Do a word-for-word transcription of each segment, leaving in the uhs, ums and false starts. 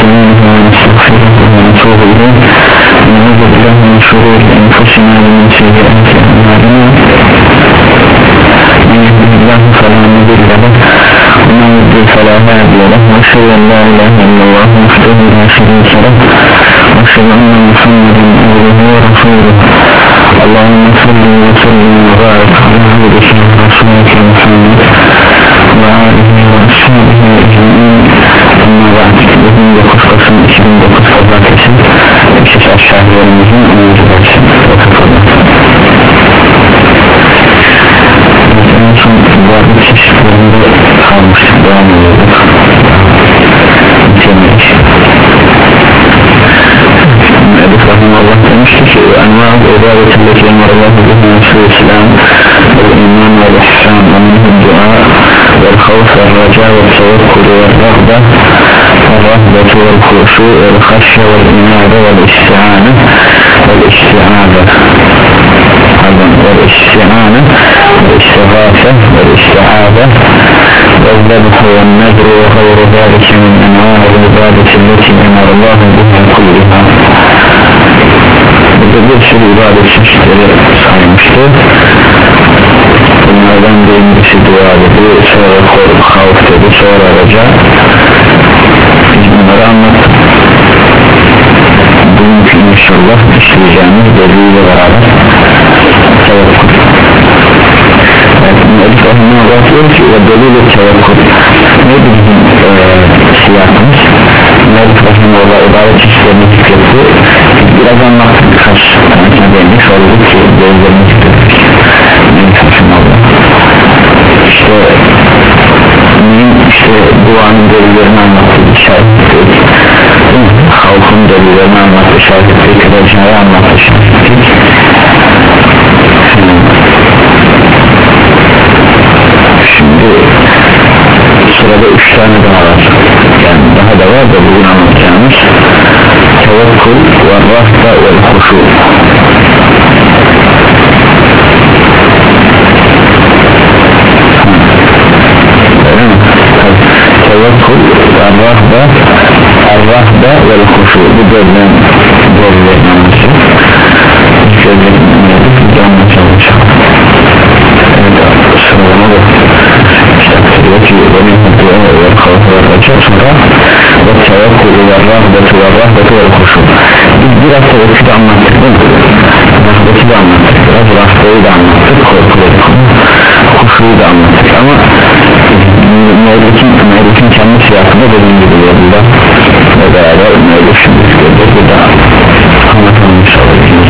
ونستعينه ونستغفره ونتوب إليه ونعوذ بالله من شرور أنفسنا ومن سيئات أعمالنا من يهده الله فلا مضل له ومن يضلل فلا هادي له وأشهد أن لا إله إلا الله وحده لا شريك له وأشهد أن محمدا عبده ورسوله اللهم صل وسلم وبارك على عبدك ورسولك محمد وآله وأصحابه أجمعين. Ama بعد bugün dokuz Kasım iki bin dokuz Pazartesi İşte aşağılarımızın onuncu dersi en son varlık çeşitlerinde kalmıştık, devam ediyorduk bitirmek. Edip Rahimullah demişti ki envâ-ı ibâdetilleki emarallahu bihi Resulü-i-Selam vel-iman vel-ihsan ve-minhü-d-duâ vel-havf vel-racâ vel-tevekkul vel-rağbeh vel-rahbet vel-khuşû vel-haşye vel-inâbe vel-isti'âne vel-isti'âbe vel-isti'âne vel-istigâfe vel-isti'âbe vel-zebh vel-nedr ve gayru zâlike min envâ-ı ibâdetilleki emarallahu bihi kullihâ. Burada bir sürü ibadet çeşitleri saymıştı. Bunlardan birincisi dua dedi, sonra korku, havf dedi, sonra raca. Biz bunları anlattık. Bugünkü inşallah işleyeceğimiz deliliyle beraber tevekkül. Evet, Elif Rahimullah diyor ki ve delil-i tevekkül neydi bizim e, siyahımız? Elif Rahimullah ibadet çeşitlerini zikretti. Biraz anlattık, birkaç tanesine değindik, sorduk ki delillerini zikrettik. Elif Rahimullah işte işte duanın delillerini anlattı, işaret ettik, halkın delillerini anlattı, işaret ettik, recayı anlattı, işaret ettik. Şimdi sırada üç tane daha var, yani daha da var da bugün anlatacağımız tevekkül ve rahbe ve huşu. Tevekkül ve rahbe el-rahbe ve huşu, bu gözlen gözlerin anlışı gözlerin anlışı canlı çalışıyor. Evet, sıralama da diyor ki benim dua ve havf ve raca, sonra ve tevekkül ve rahbeti ve rahbeti ve huşu. Biz biraz tevekkülü anlattık değil mi? Rahbeti de anlattık, biraz rahbeyi de anlattık, korkuları, huşuyu da anlattık ama Mevlüt'ün Mevlüt'ün kendi siyasında dediğim gibi burada ve beraber Mevlüt şimdi gördük, bu da anlatılmış olacağız.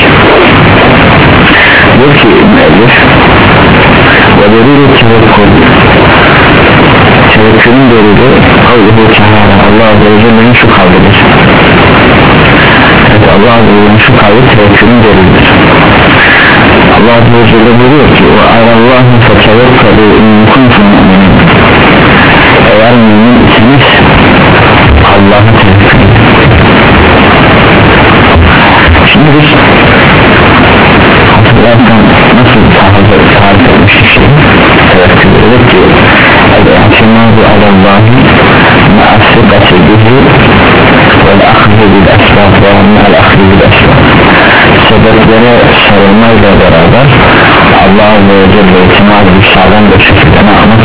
Diyor ki Mevlüt ve delil-i tevekkül, tevekkülün delili Allahu Teala, Allah Azze ve Celle'nin şu kavlidir. Evet, Allah Azze ve Celle'nin şu kavli tevekkülün delilidir. Allah Azze ve Celle buyuruyor ki ve alallâhu fetevekkelu in kuntum mu'minin. Eğer mümin iseniz Allah'a tevekkül edin. Şimdi biz hatırlarsan nasıl tarif etmiştik şey tevekkül edip ki el-i'timâdu alallâhi ma'as-sıkati bihi vel-akhzi bil-esbâb ve ma'al-akhzi bil-esbâb. Sebeplere sarılmayla beraber Allah Azze ve Celle itimat bir sağlam bir şekilde ne anlat?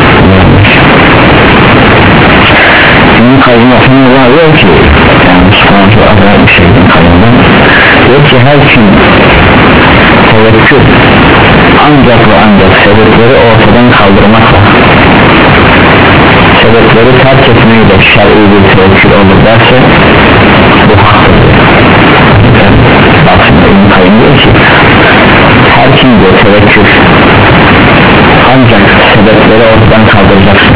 Şimdi kayyum Rahimullah diyor ki, yani Müslümanca adaya bir şeyden kayyumdan diyor ki her kim tevekkül ancak ve ancak sebepleri ortadan kaldırmakla, sebepleri terk etmeyi de şer'i bir tevekkül olur derse bu haktır. Bak şimdi İbn-i Kayyum diyor ki her kim diyor tevekkül ancak sebepleri ortadan kaldıracaksın,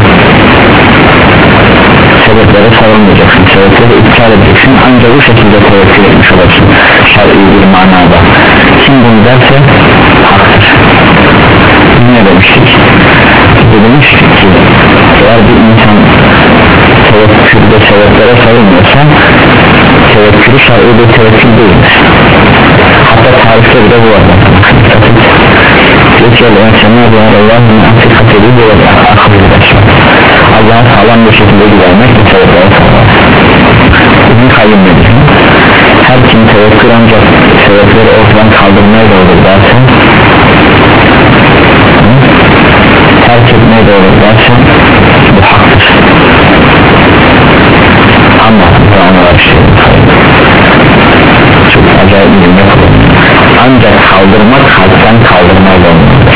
sebeplere sarılmayacaksın, sebepleri iptal edeceksin, ancak bu şekilde tevekkül etmiş olursun şer'i bir manada. Kim bunu derse haktır. Ne demiştik? Demiştik ki eğer bir insan tevekkülde sebeplere sarılmıyorsa tevekkülü şer'i bir tevekkül değildir. Hatta tarifte bile bu var. Diyor ki Allah'a sağlam bir şekilde güvenmek bu sebeplere sarılır. İbn Kayyım nedir? Her kim tevekkül ancak sebepleri ortadan kaldırmaya da olur dersen, terk etmeye de olur dersen bu haktır. Ama bu anlar şey çok acayip bir cümle kullanıyor. Ancak kaldırmak kalpten kaldırmayla olmalıdır.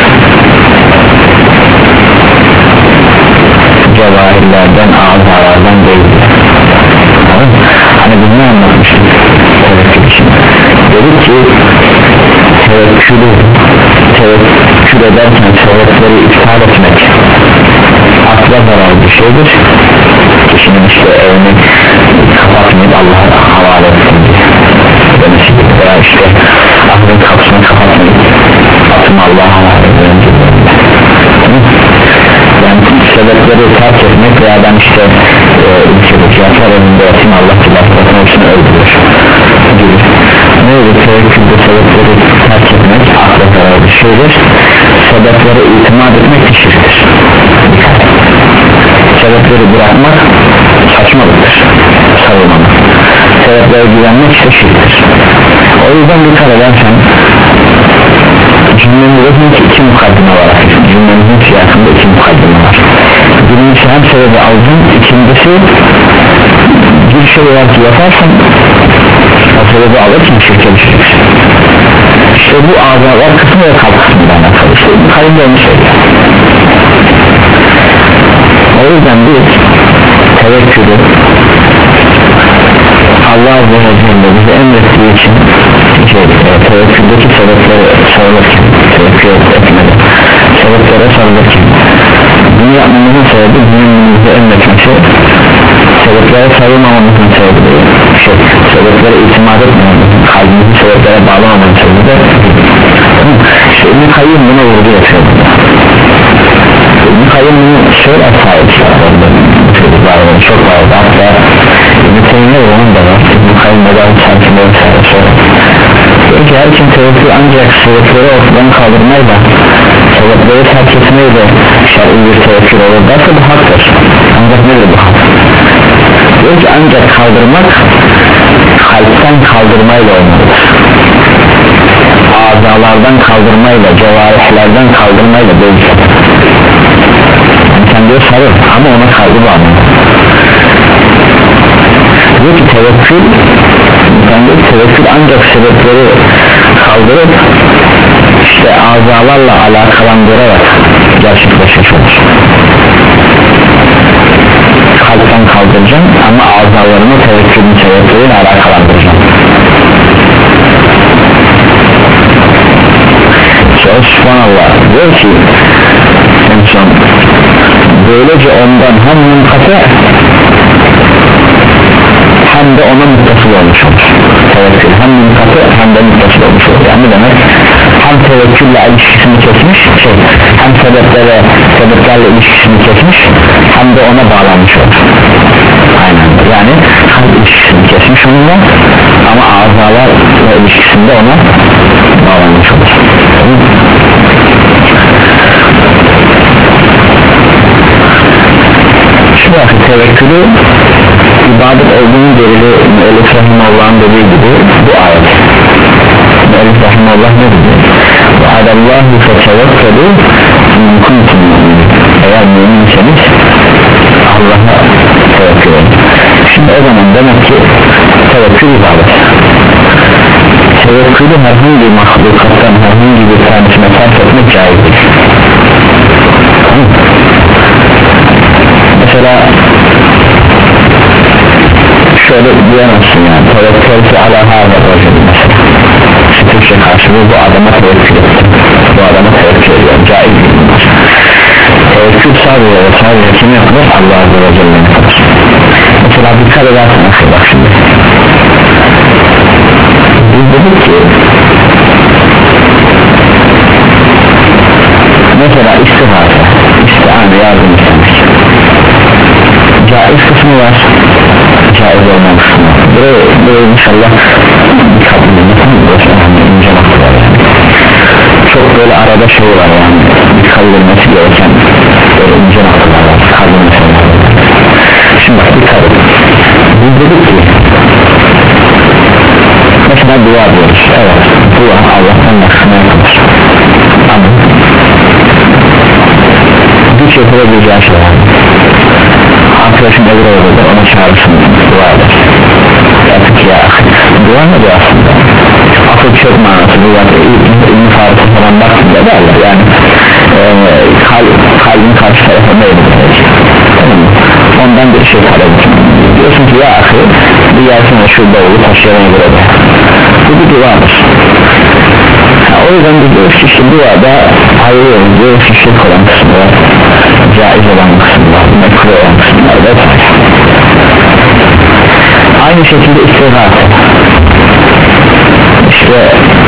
Cevahirlerden, azalardan değildir. Hani biz ne anlatmıştık tevekkül için? Dedik ki tevekkülü tevekkül ederken sebepleri iptal etmek akla zararlı bir şeydir. Kişinin işte evini kapatmayıp Allah'a havale etsin demesi veya işte ahiret kapısını kapatmayıp atımı Allah'a havale etsin. Yani sebepleri terk etmek veya ben işte ülkedeki yasal önünde yatayım Allah kulaklarına için öldürür gibi. Ne olur tevekkülde sebepleri terk etmek akla zararlı bir şeydir. Sebeplere itimat etmek şirktir. Sebepleri bırakmak saçmalıktır, savunmamak. Sebeplere güvenmek ise şirktir. O yüzden dikkat edersen cümlemizin iki mukaddime var. Cümlemizin siyasında iki mukaddime var. Birincisi hem sebebi aldın, ikincisi bir şey var ki yaparsan o sebebi alırken şirke düşeceksin. İşte bu azalar kısmı ve kalp kısmından alakalı. İşte bu kalbinde onu söylüyor. O yüzden biz tevekkülü Allah Azze ve Celle bize emrettiği için şey, e, tevekküldeki sebepleri sarılırken tevekkül etmedi sebeplere sarılırken bunu yapmamızın sebebi dinin bize emretmesi, sebeplere sarılmamamızın sebebi şey, sebeplere itimat etmememizin, kalbimizi sebeplere bağlamamamızın sebebi de işte İbn Kayyım buna vurgu yapıyor. İbn Kayyım bunu şöyle sahip çocuklarının çok vardı, hatta İbn Teymiye onun da var. İbn Kayyım neden çarpımda vesaire sonra diyor ki her kim tevekkül ancak sebepleri ortadan kaldırmayla sebepleri terk etmeyle şer'i bir tevekkül olur derse bu haktır. Ancak nedir bu hak? Diyor ki ancak kaldırmak kalpten kaldırmayla olmalıdır, azalardan kaldırmayla, cevarihlerden kaldırmayla değil. Yani sen diyor sarıl ama ona kalbi bağlı. Diyor ki tevekkül ben diyor tevekkül ancak sebepleri kaldırıp işte azalarla alakalandırarak gerçekleşmiş olur. Kalpten kaldıracağım ama azalarını tevekkülün sebepleriyle alakalandıracağım. Sonra subhanallah diyor ki en son böylece ondan hem mümkate hem de ona muttasıl olmuş olur. Tevekkül hem mümkate hem de muttasıl olmuş olur. Yani demek hem tevekkülle ilişkisini kesmiş şey, hem sebeplere sebeplerle ilişkisini kesmiş hem de ona bağlanmış olur. Aynen yani kalp ilişkisini kesmiş onunla ama azalar ilişkisinde ona bağlanmış olur. Şu vakit tevekkülü ibadet olduğunu delili Müellif Rahimullah'ın dediği gibi bu ayet. Müellif Rahimullah ne dedi? وَعَلَى فَتَوَكَّلُوا اِنْ كُنْتُمْ مُؤْمِنِينَ eğer müminseniz Allah'a tevekkül edin. Şimdi o zaman demek ki tevekkül ibadet. Tevekkülü herhangi mahlukattan herhangi bir tanesine fark etmek caizdir. Mesela şöyle diyemezsin yani tevekkülü ala hâzâ racül mesela Türkçe karşılığı bu adama tevekkül ettim, bu adama tevekkül ediyorum, caiz değildir. Tevekkül sadece ve sadece kim yapılır? Allah Azze ve Celle'nin yapılır. Mesela dikkat edersin bak şimdi biz dedik ki mesela istihare, istihane yardım istemek caiz kısmı var, caiz olmayan kısmı var. Buraya, buraya inşallah dikkatli ince noktalar yani. Çok böyle arada şey var yani dikkat edilmesi gereken böyle ince noktalar var, kalbin meseleler. Şimdi bak dikkat edin, biz dedik ki mesela dua diyoruz, evet dua Allah'tan başkasına yapılır ama güç yapılabileceği şeyler, arkadaşın evre olur ona çağırsın, dua eder artık ya dua ne diyor aslında akıl çok manası bu zaten İbn-i Faruk'a falan baktığında derler yani e, kal, kalbin karşı tarafında edilir tamam mı? Ondan bir şey talep diyorsun ki ya akıl bir yersin ve şurada olur taşıyana göre de bu bir duadır ha, o yüzden diyoruz ki işte duada ayırıyoruz diyoruz ki şirk olan kısmı var caiz olan kısmı var mekruh olan kısmı var vesaire. Aynı şekilde istighatha işte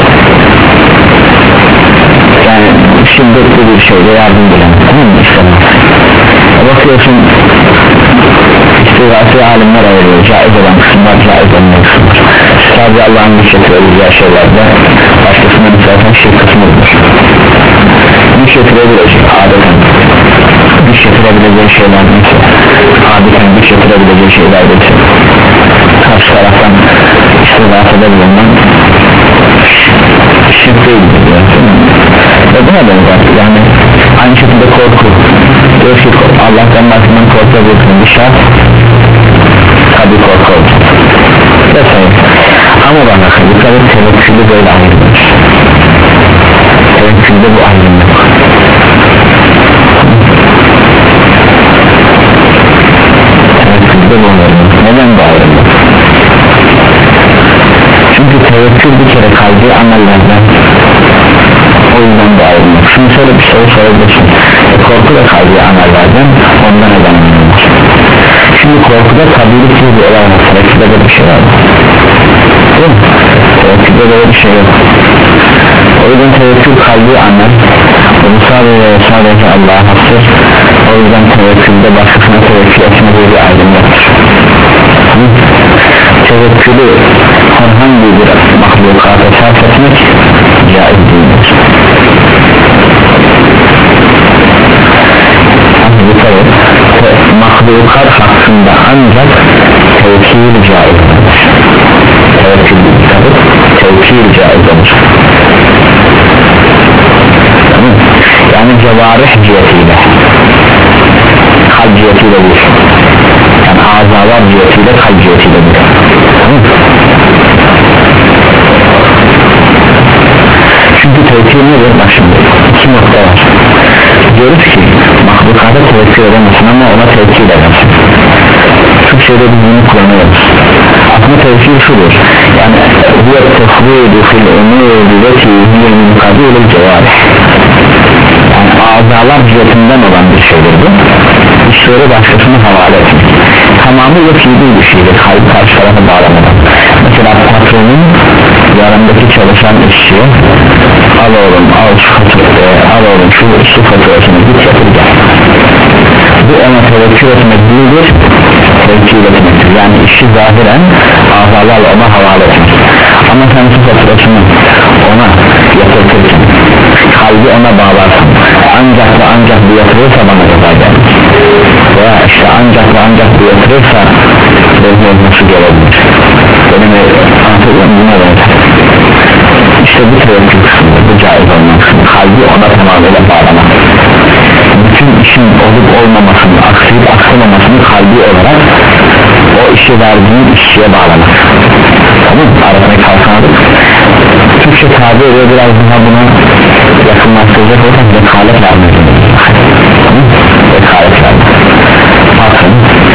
yani şiddetli bir şeyde yardım bilen tamam mı istighatha bakıyorsun istighatha alimler ayırıyor caiz olan kısımlar caiz olan kısımlar sadece Allah'ın güç getirebileceği şeylerde başkasının zaten şirk kısmıdır güç getirebilecek adeten güç getirebileceği şeyler neyse adeten güç getirebileceği şeyler neyse karşı taraftan istighathada bulunan şirk değildir ve buna benzer yani aynı şekilde korku diyor ki Allah'tan başından korkabilirsin bir şart tabi korku olacak vesaire ama bana dikkat et tevekkülde böyle ayrılmış tevekkülde bu ayrım yok tevekkülde bu ayrım neden bu ayrım yok çünkü tevekkül bir kere kalbi amellerden o yüzden bu ayrım yok şimdi şöyle bir soru sorabilirsin e, korku da kalbi amellerden ondan neden olmaz şimdi korkuda tabiilik gibi bir olay var tevekkülde de bir şey var mı? Değil mi? Tevekkülde böyle bir şey yok o yüzden tevekkül kalbi amel bu sadece sadece Allah'a hastır o yüzden tevekkülde başkasına tevekkül etme diye bir ayrım yoktur tevekkülü herhangi bir mahlukata sarf etmek caiz değildir mahlukat hakkında ancak tevkil caiz olur tevkil tabi tevkil caiz olur yani cevarih cihetiyle kalp cihetiyle değil yani azalar cihetiyle kalp cihetiyle değil çünkü tevkil nedir bak şimdi iki nokta var diyoruz ki mahlukata tevekkül edemezsin ama ona tevkil edemezsin Türkçe'de biz bunu kullanıyoruz aslında tevkil şudur yani bu tefvidu fil umuri leti hiye min kabilil cevarih yani azalar cihetinden olan bir şeydir bu işleri başkasına havale etmek tamamıyla fiili bir şeydir kalp karşı tarafa bağlamadan mesela patronun yanındaki çalışan işçiye al oğlum al şu faturayı al oğlum şu su faturasını git yapır gel bu ona tevekkül etmek değildir tevekkül etmektir yani işi zahiren azalarla ona havale etmek ama sen su faturasını ona yatırtırken kalbi ona bağlarsın ancak ve ancak bu yatırırsa bana ceza gelir veya işte ancak ve ancak bu yatırırsa benim nasıl gelebilir benim anlatıyorum buna benzer işte bu tevekkül kısmı bu caiz olmak kalbi ona tamamıyla bağlamak bütün işin olup olmamasını aksayıp aksamamasını kalbi olarak o işi verdiğin işçiye bağlamak tamam mı? Aratmayı kalkamadık Türkçe tabi ediyor biraz daha buna yakınlaştıracak olsak vekalet vermek tamam mı? Vekalet vermek bakın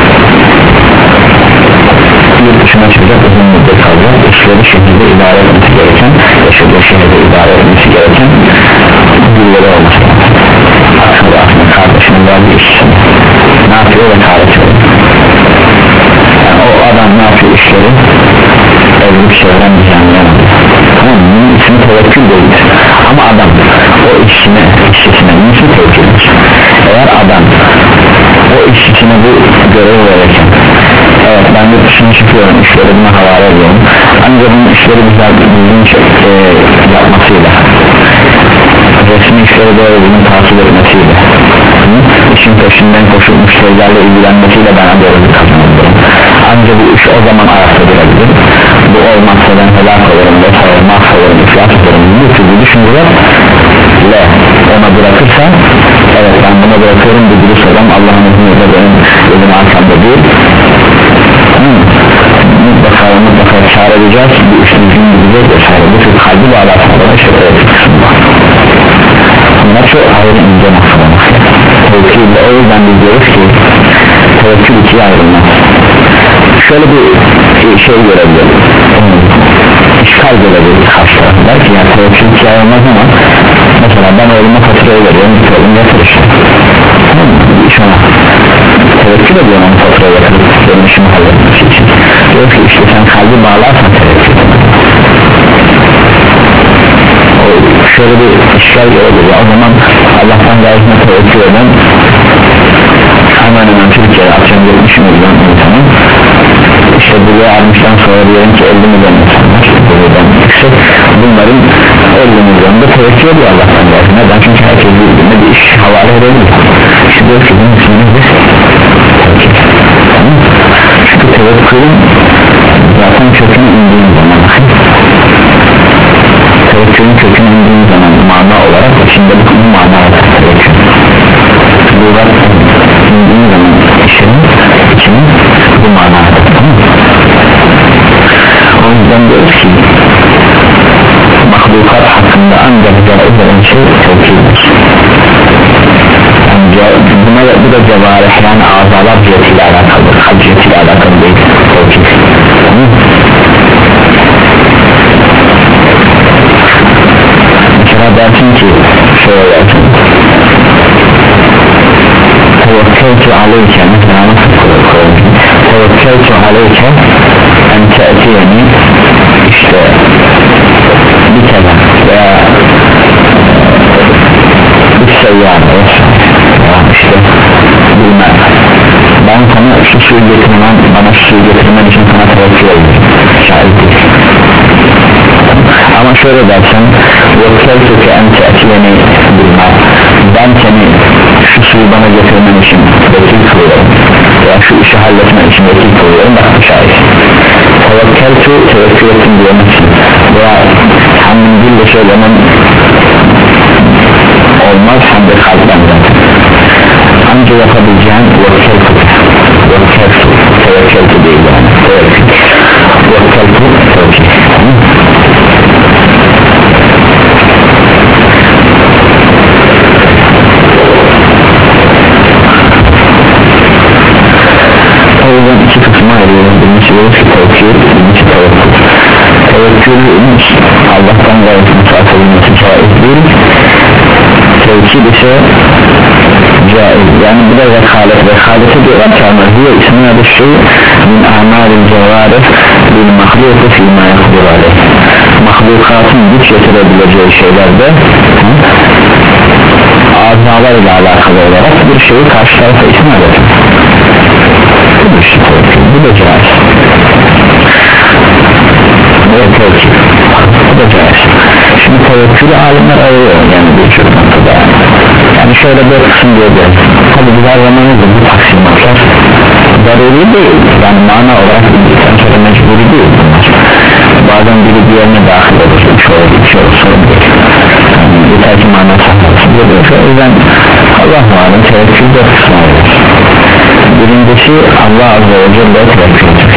yurt dışına çıkacak uzun müddet kalacak işleri şekilde idare etmesi gereken yaşadığı şehirde idare etmesi gereken birileri olması aslında aslında kardeşinin verdiği işçisini ne yapıyor ve kardeşi yani o adam ne yapıyor işleri evlilik çevren düzenleyen tamam mı? Bunun ismi tevekkül değildir ama adam o işçine işçisine bunun ismi tevekküldür eğer adam o işçisine bu görev verirken evet ben de dışına çıkıyorum işleri buna havale ediyorum ancak bunun işleri güzel düzgün e, yapmasıyla resmi işleri böyle bunun takip etmesiyle işin peşinden koşup müşterilerle ilgilenmesiyle ben doğru bir kazanıyorum ancak bu iş o zaman ayakta durabilir. Bu olmazsa ben helak olurum vesaire, mahvolurum, iflas olurum, bu türlü düşüncelerle ona bırakırsan, evet ben buna bırakıyorum bu dürüst adam Allah'ın izniyle benim gözüm arkamda değil, hmm. mutlaka mutlaka çağıracağız, bu iş düzgün gidecek vesaire, bu tür kalbi bağlarsanlar işte tevkil kısmı var. Bunlar çok ayrı ince noktalar. Tevkille o yüzden biz diyoruz ki tevekkül ikiye ayrılmaz. Şöyle bir şey görebiliriz, işgal görebiliriz karşı tarafı, der ki yani tevekkül ikiye ayrılmaz ama mesela ben oğluma faturayı veriyorum, bir oğlum yatır işte, iş ona tevekkül ediyorum onu faturayı yatırıp benim işimi halletmesi için. Diyor ki işte sen kalbi bağlarsan tevekkül şöyle bir işgal görebilir. O zaman Allah'tan gayesine tevekkül eden hemen hemen Türkiye'ye akşam yetmiş milyon insanın işte buraya almıştan sonra diyelim ki elli milyon insanlar buradan yüksek, bunların elli milyonda tevekkül ediyor Allah'tan gayesine. Neden? Çünkü herkes birbirine bir iş havale edebilir. İşte diyor ki bunun ismini biz çünkü tevekkülün zaten kökünü indiğin zaman tevekkülün kökünü indiğin zaman mana olarak içinde bu, bu mana var tevekkül buradan indiğin zaman işinin içinin bu mana var, tamam mı? O yüzden diyoruz ki mahlukat hakkında ancak cevap eden şey tevekküldür. Yani buna bu da cevarih yani azalar cihetiyle alakalıdır, kalp cihetiyle alakalı değil tevekkül, tamam mı? Mesela dersin ki şöyle dersin tevekkeltu aleyke, mesela nasıl koyalım, tevekkeltu aleyke en te'tiyeni işte bir kelam veya bir seyyarı veya işte bilmem ben sana şu suyu getirmem, bana şu suyu getirmen için sana tevekkül edeyim, şahit değil. Ama şöyle dersen vekkeltuke en te'tiyeni bilmem, ben seni şu suyu bana getirmen için vekil kılıyorum veya şu işi halletmen için vekil kılıyorum, bak bu şahit. Tevekkeltu tevekkül ettim diyemezsin veya hamdin dille söylemem olmaz, hem de kalpten zaten ancak yapabileceğin vekkeltu vekkeltu tevekkeltu değil yani tevekkül vekkeltu tevekkül. O yüzden iki kısma ayırıyoruz. Birincisi diyoruz ki tevekkül, birincisi tevekkül. Tevekkülümüz Allah'tan gayet müsaadesi caiz değil, tevekkül ise caiz. Yani bu da vekalet, vekaleti diyorlar ki ama hiye ismine de şey min amalin cevarih bil mahluku fîmâ yakdur aleyh, mahlukatın güç getirebileceği şeylerde azalar ile alakalı olarak bir şeyi karşı tarafa isnat eder. Bu da işte tevekkül, bu da caiz. Evet tevekkül, bu da caiz. Şimdi tevekkülü alimler ayırıyor yani birçok noktada. Yani şöyle bir kısım diyeceğiz. Tabi biz her zaman da bu taksimatlar zaruri değil, yani mana olarak bildikten sonra mecburi değil bunlar. Bazen biri diğerine dahil olur, şöyle bir şey olur, sorun değil. Yani yeter ki mana saklasın diyor. O yüzden Allah malum tevekkül de kısmı olur. Birincisi Allah Azze ve Celle tevekkül etmek.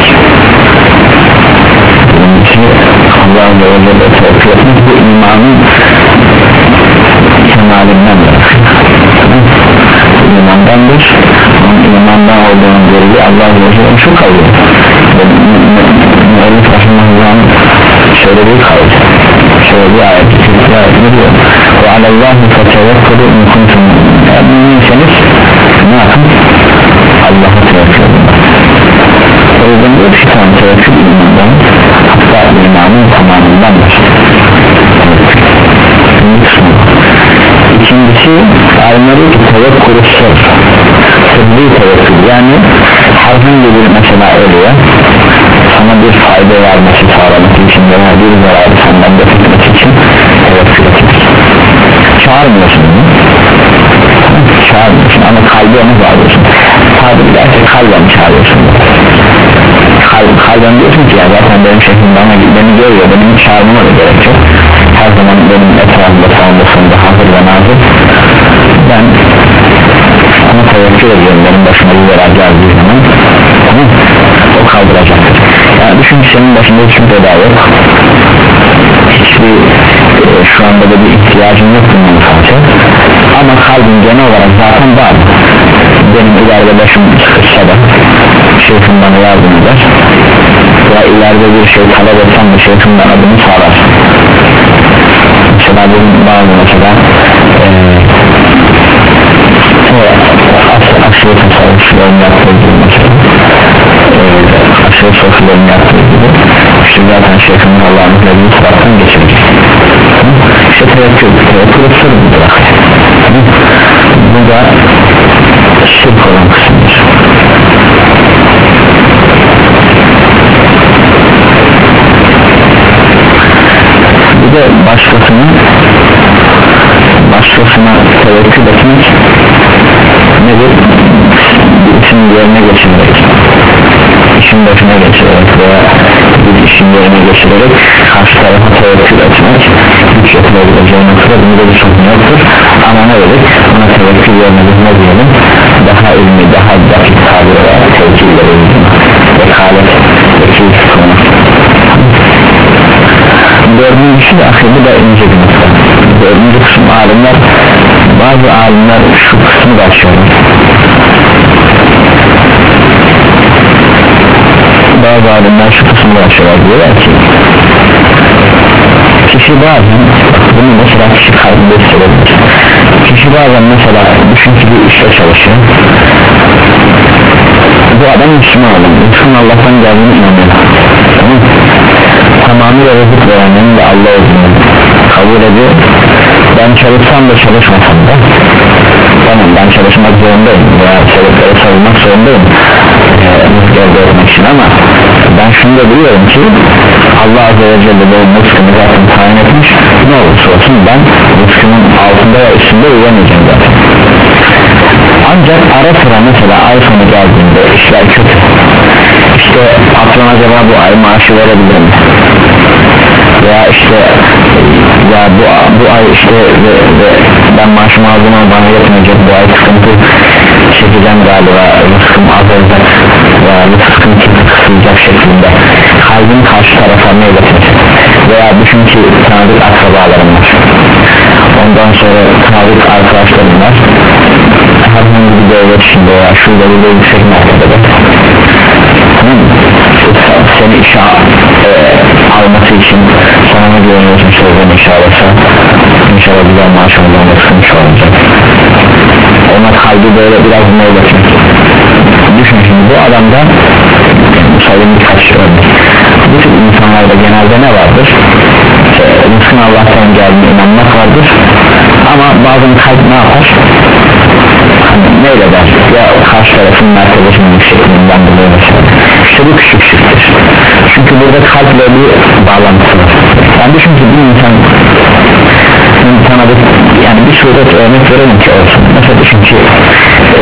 Birincisi Allah Azze ve Celle tevekkül etmek, bu imanın kemalindendir. İmandandır. Onun imandan olduğunu görülüyor. Allah Azze ve Celle şu kavga. Müellif Rahimahullah'ın söylediği kavga. Söylediği ayet-i kerime ne diyor? Ve alallahi fetevekkülü in kuntum mu'minin. Eğer müminseniz ne yapın? Allah'a tevekkül edin. O yüzden diyor ki tamam tevekkül imandan, hatta imanın tamamındandır. İkincisi alimleri ki tevekkülü sır, sırrı tevekkül, yani herhangi bir mesela ölüye sana bir fayda vermesi sağlamak için veya bir zararı senden defetmek için tevekkül etmek. Çağırmıyorsun bunu, çağırmıyorsun ama kalbi onu bağlıyorsun. Tabi derse kalben çağırıyorsun. kalben diyorsun ki ya zaten benim şeklim bana beni görüyor, benim çağırmama da gerek yok, her zaman benim etrafımda sağımda sonunda hazır ve nazır, ben ona tevekkül ediyorum, benim başıma bir bela geldiği zaman tamam, o kaldıracaktır. Yani düşün ki senin başında hiçbir bela yok, hiçbir e, şu anda da bir ihtiyacın yok bunun karşı, ama kalbin genel olarak zaten var. Benim ileride başım sıkışsa da şeyhim bana yardım eder veya ileride bir şey talep etsem de şeyhim bana bunu sağlar. Mesela benim bazı mesela aşırı tasarruflarını yaptığı gibi mesela aşırı sofralarını yaptığı gibi işte zaten şeyhimin Allah'ın izlediği taraftan geçirecek. İşte tevekkül, tevekkül sır budur. Bu da şirk olan kısımdır. Bir de başkasına başkasına tevekkül etmek nedir? İşin yerine geçirerek, işin başına geçirerek veya bir işin yerine geçirerek karşı tarafa tevekkül etmek güç yapılabileceği noktada bunu da bir sorun yoktur. Ama ne dedik? Buna tevekkül yerine ne diyelim? Daha ilmi, daha dakik tabir olarak tevekkül verelim. Vekalet, vekil konu. Dördüncüsü de akıllı da ince bir nokta. Dördüncü kısım alimler, bazı alimler şu kısmı da açıyorlar. Bazı alimler şu kısmı da açıyorlar, diyorlar ki kişi bazen, bunu mesela kişi kalbinde hissedebilir. Kişi bazen mesela düşün ki bir işte çalışıyor, bu adam Müslüman adam, Müslüman Allah'tan geldiğini inanıyor, tamam, tamamıyla rızık verenin de Allah olduğunu kabul ediyor. Ben çalışsam da çalışmasam da tamam, ben çalışmak zorundayım veya sebepleri savunmak zorundayım rızık elde etmek için, ama ben şunu da biliyorum ki Allah Azze ve Celle benim rızkımı zaten tayin etmiş, ne olursa olsun ben rızkımın altında ve üstünde uyamayacağım zaten. Ancak ara sıra mesela ay sonu geldiğinde işler kötü, işte patron acaba bu ay maaşı verebilir mi veya işte ya bu, bu ay işte ve, ve ben maaşımı aldım ama bana yetmeyecek, bu ay sıkıntı çekeceğim galiba, rızkım azalacak veya rızkım kısılacak şeklinde kalbin karşı tarafa meyletmek veya düşün ki tanıdık akrabalarım var, ondan sonra tanıdık arkadaşlarım var, herhangi bir devlet içinde veya şurada bir yüksek mertebede seni işe e, alması için sana ne güveniyorsun, sözden işe alırsa inşallah güzel maaş alacağına sıkıntı olacak, ona kalbi böyle biraz meyletmek. Düşün şimdi bu adamda bu sayın birkaç örnek, bu tür insanlarda genelde ne vardır? E, rızkın Allah'tan geldiğine inanmak vardır, ama bazen kalp ne yapar? Hani neyle der? Ya karşı tarafın mertebesinin yüksekliğinden dolayı mesela. İşte bu küçük şirktir. Çünkü burada kalple bir bağlantısı var. Yani düşün ki bir insan tanıdık, yani bir suret örnek verelim ki olsun. Mesela düşün ki e,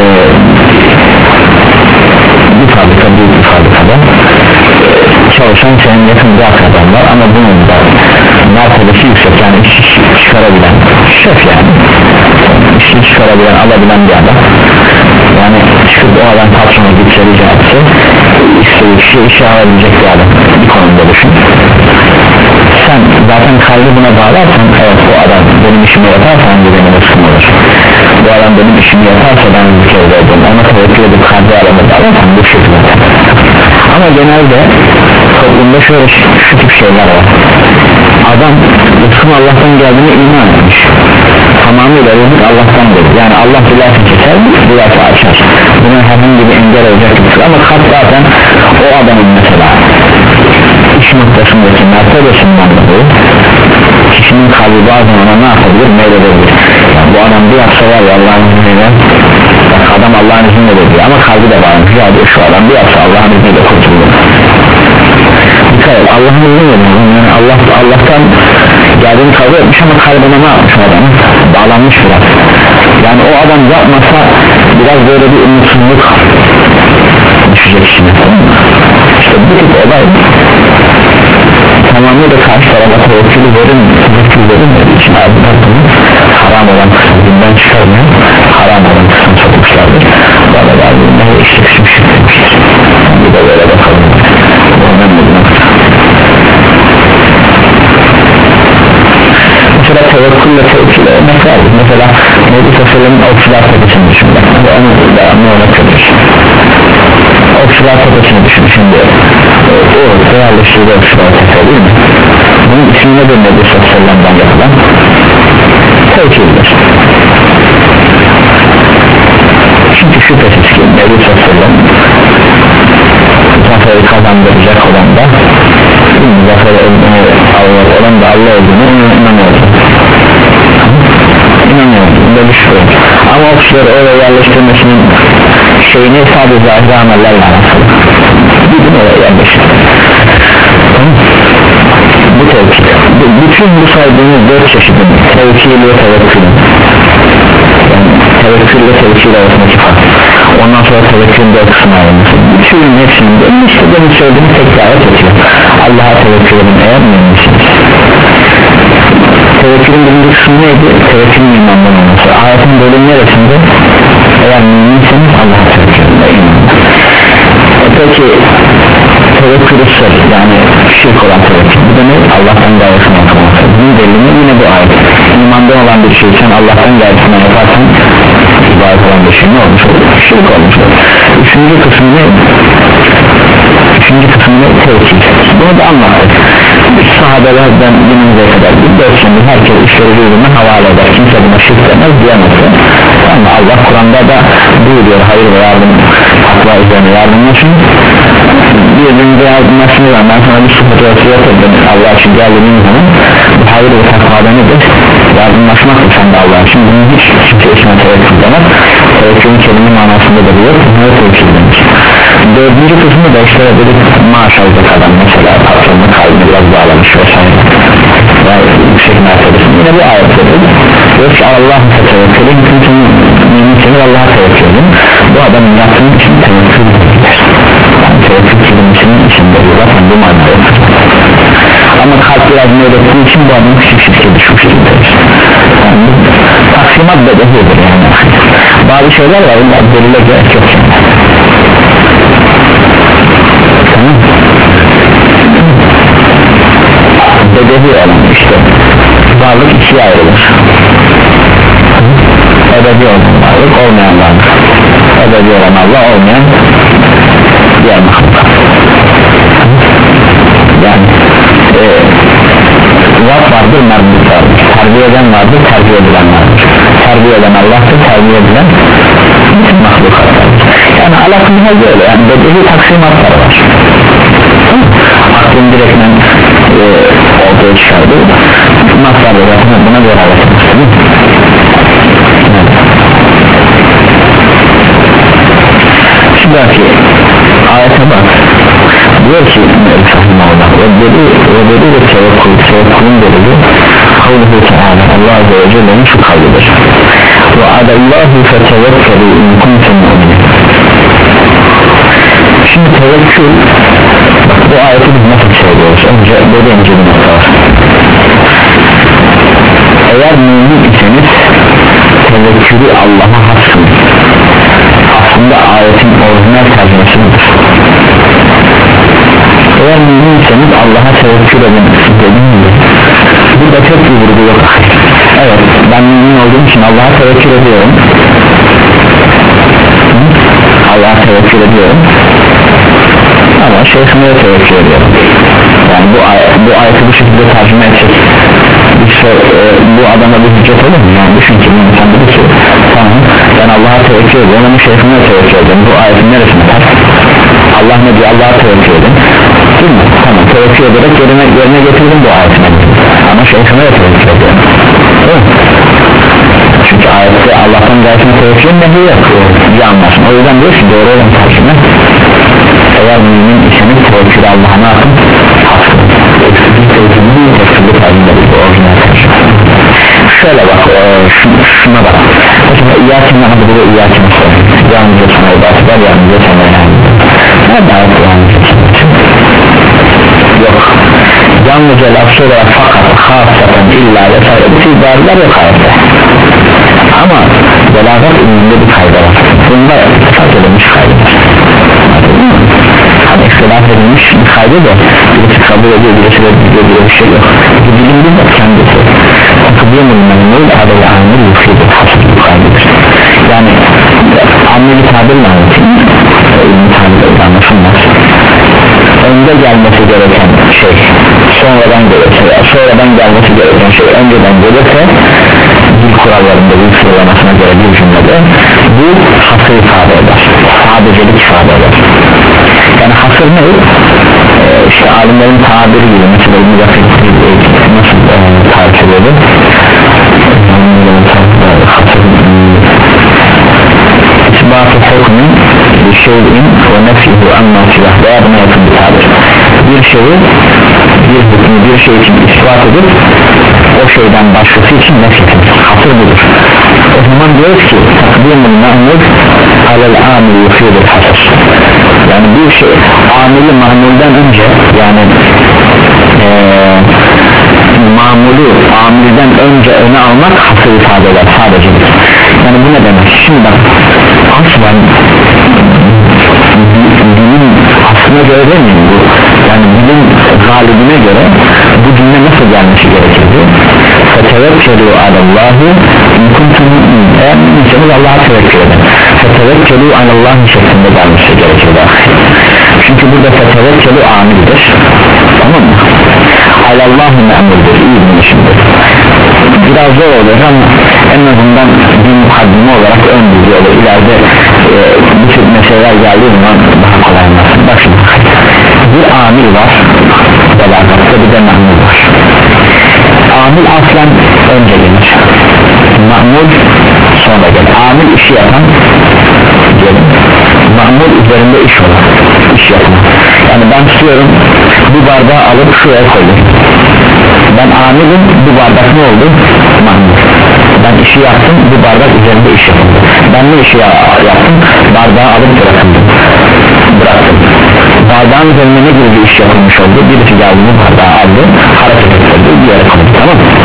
bir fabrika, bir, bir fabrikada çalışan senin yakın bir akraban var, ama bunun da mertebesi yüksek, yani iş çıkarabilen şef, yani işini çıkarabilen, alabilen bir adam, yani çıkıp o adam patrona gitse rica etse istediği kişiye işe alabilecek bir adam, bir konumda düşün. Sen zaten kalbi buna bağlarsan, evet bu adam benim işimi yaparsa hangi benim ısım olur, bu adam benim işimi yaparsa ben bir kez verdim, ona tevekkül edip kalbi aramı bağlarsan bu şekilde. Ama genelde toplumda şöyle şu tip şeyler var, adam rızkın Allah'tan geldiğine iman etmiş, tamamıyla rızık Allah'tan gelir, yani Allah dilerse keser, dilerse açar, buna herhangi bir engel olacaktır, ama kalp zaten o adamın mesela iş noktasındaki mertebesinden dolayı kişinin kalbi bazen ona ne yapabilir, meyledebilir. Yani bu adam bir yapsa var ya Allah'ın izniyle, adam Allah'ın izniyle dedi, ama kalbi de bağlı, ya diyor şu adam bir yapsa Allah'ın izniyle kurtulur. Dikkat et, Allah'ın izniyle dedi, yani Allah, Allah'tan geldiğini kabul etmiş, ama kalbine ne yapmış adam, bağlanmış biraz. Yani o adam yapmasa biraz böyle bir umutsuzluk düşecek içine. İşte bu tip karşı tarafa tevekkülü verin tevekkül verilmediği için abiler bunu haram olan kısmı bundan çıkarmayan haram olan kısmı sokmuşlardır bu arada abiler işte kısım şirklemiştir bir de böyle bakalım bu önemli bir nokta. Mesela tevekkülle tevekkülle örnek verdik mesela Nebi Sallallahu okçular tepesini düşünmek ve onu devamlı örnek verir okçular tepesini düşün şimdi o realleştirdi okçular tepesi değil mi? Bunun ismi nedir Nebi Sallallahu yapılan? Tevekküldür çünkü şüphesiz ki Nebi Sallallahu zaferi kazandıracak olan da zaferi olan da Allah olduğunu inanıyordu inanıyordu bunda bir şüphe ama okçuları oraya yerleştirmesinin şeyini sadece azı amellerle alakalı bir gün oraya yerleştir bu tevekkül bütün bu saydığımız dört çeşidin tevekkül ve tevekkülün yani tevekkül ve tevekkül arasındaki fark ondan sonra tevekkülün dört kısmına ayrılması bütün hepsinin de işte benim söylediğim tekrar ediyor Allah'a tevekkül edin eğer müminmişsiniz tevekkülün birinci kısmı neydi? Tevekkülün imandan olması ayetin bölüm neresinde? Eğer müminseniz Allah'a tevekkül edin e peki tevekkülü sır yani şirk olan tevekkül bu da ne? Allah'tan gayrısına yapılması bunun delili yine bu ayet imandan olan bir şey sen Allah'tan gayrısına yaparsan ibadet olan bir şey ne olmuş olur? Şirk olmuş olur üçüncü kısmı ne? üçüncü kısmı ne? Tevekkül bunu da anlattık biz sahabelerden günümüze kadar bir dört şimdi herkes işleri birbirine havale eder kimse buna şirk demez diyemezse ama Allah Kur'an'da da buyuruyor hayır ve yardım takva üzerine yardımlaşın birbirinize yardımlaşın ve ben sana bir sıfır vasiyet ettim Allah için geldiğiniz zaman hayır ve takvada nedir? Yardımlaşmaktır sen de Allah için bunun hiç kimse içine tevekkül demez tevekkülün kelime manasında da diyor bunları tevekkül demiş dördüncü kısmı da işte böyle maaş alacak adam mesela patronun kalbini biraz bağlamış vesaire yani yüksek mertebesi yine bir ayet verir diyor ki Allah'ın tevekkülü bütün müminleri Allah'a tevekkül edin bu adamın yaptığının için tevekkül edilir yani tevekkül kelimesinin içinde zaten bu manada ama kalp biraz meylettiği için bu adamın küçük şirke düşmüştür yani taksimat bedehidir yani bazı şeyler var bunlar delile gerek yok yani bedehi olan işte varlık ikiye ayrılır ebedi olan varlık olmayan varlık ebedi olan Allah olmayan diğer mahluk yani e, Rab vardır merdut vardır terbiye eden vardır terbiye edilen vardır terbiye eden Allah'tır terbiye edilen bütün mahlukatlardır yani alakamız böyle yani bedehi taksimatlar var aklın direktmen e, ortaya çıkardı maslarda zaten buna göre alakası şimdi ki ayete bak diyor ki ve dedi ve tevekkül tevekkülün delili kavluhu teala Allah Azze ve Celle'nin şu kavlidir ve adallahu fetevekkelu in kuntum mu'minin şimdi tevekkül bu ayeti biz nasıl söylüyoruz önce böyle önce bir nokta var eğer mümin iseniz tevekkülü Allah'a hassın aslında ayetin orijinal tercümesidir eğer mümin iseniz Allah'a tevekkül edin dediğimde burada çok bir vurgu yok evet ben mümin olduğum için Allah'a tevekkül ediyorum Allah'a tevekkül ediyorum ama şeyhime tevekkül ediyorum yani bu, ay bu ayeti bu şekilde tercüme edecek işte, e, bu adama bir hüccet olur mu yani düşün ki sen dedi ki tamam ben Allah'a tevekkül ediyorum ama şeyhime tevekkül ediyorum bu ayetin neresine ters Allah ne diyor Allah'a tevekkül edin değil mi tamam tevekkül ederek yerine, yerine getirdim bu ayetine ama şeyhime tevekkül ediyorum değil mi çünkü ayette Allah'tan gayrısına tevekkül etmediği yok bir anlaşma o yüzden diyor ki doğru olan tercüme eğer mümin iseniz tevekkülü Allah'a ne yapın şöyle bak şuna bak mesela İyyâkin nâbudu ve İyyâkin nâsta'în yalnızca sana ibadet eder yalnızca sana yani ne davet yalnızca yok yalnızca lafzı olarak fakat hasaten illa vesaire bu ibareler yok ayette. Ama belagat ilminde bir kayda var. Bunda fark edilmiş kaydadır. Hani ihtilaf edilmiş bir kayda da birisi kabul ediyor, birisi reddediyor diye bir şey yok. Bu bilimde de kendisi takıdîmul memnûl alel âmil yufîdul hasıl bu kaydadır. Yani ameli tabirle anlatayım, ilmi tabirle anlatılmaz. Önde gelmesi gereken şey sonradan gelirse ya sonradan gelmesi gereken şey önceden gelirse dil kurallarında bir sıralamasına göre bir cümlede bu hasır ifade eder, sadecelik ifade eder. Yani hasır ne? Ee, işte alimlerin tabiri gibi mesela müzakir nasıl e, tarif ediyordu? Hasır isbatı hukmin bir şeyin ve nefsihi anlatıyla veya buna yakın bir tabir. Bir şeyi bir hükmü bir şey için ispat edip o şeyden başkası için nefsidir. Hasır budur. O zaman diyoruz ki takdîmul ma'mul alel amil yufîdul hasır. Yani bir şey amili mamulden önce yani ee, mamulü amilden önce öne almak hasır ifade eder sadece. Yani bu ne demek? Şimdi bak aslen dinin aslına göre demeyeyim bu. Yani dinin galibine göre bu cümle nasıl gelmesi gerekirdi? Fetevekkelû alallâhi inkuntum mu'min. Eğer müminseniz Allah'a tevekkül edin. Fetevekkelû alallâhi şeklinde gelmesi gerekirdi. Çünkü burada fetevekkelû amildir. Tamam mı? Alallâhi me'murdur. İyi bilmişimdir. Biraz zor olur ama en azından bir mukaddime olarak ön bilgi olur. İleride e, bu tür meseleler geldiği zaman daha kolay anlarsın. Bak şimdi bir amil var belagatta bir de ma'mul var. Amil aslen önce gelir, ma'mul sonra gelir. Amil işi yapan gelir, ma'mul üzerinde iş olan iş yapan. Yani ben tutuyorum bu bardağı alıp şuraya koydum, ben amilim, bu bardak ne oldu? Ma'mul. Ben işi yaptım, bu bardak üzerinde iş yapıldı. Ben ne işi yaptım? Bardağı alıp bıraktım bıraktım bardağın üzerine ne gibi bir iş yapılmış oldu? Birisi geldi bu bardağı aldı, hareket ettirdi, bir yere koydu. Tamam mı?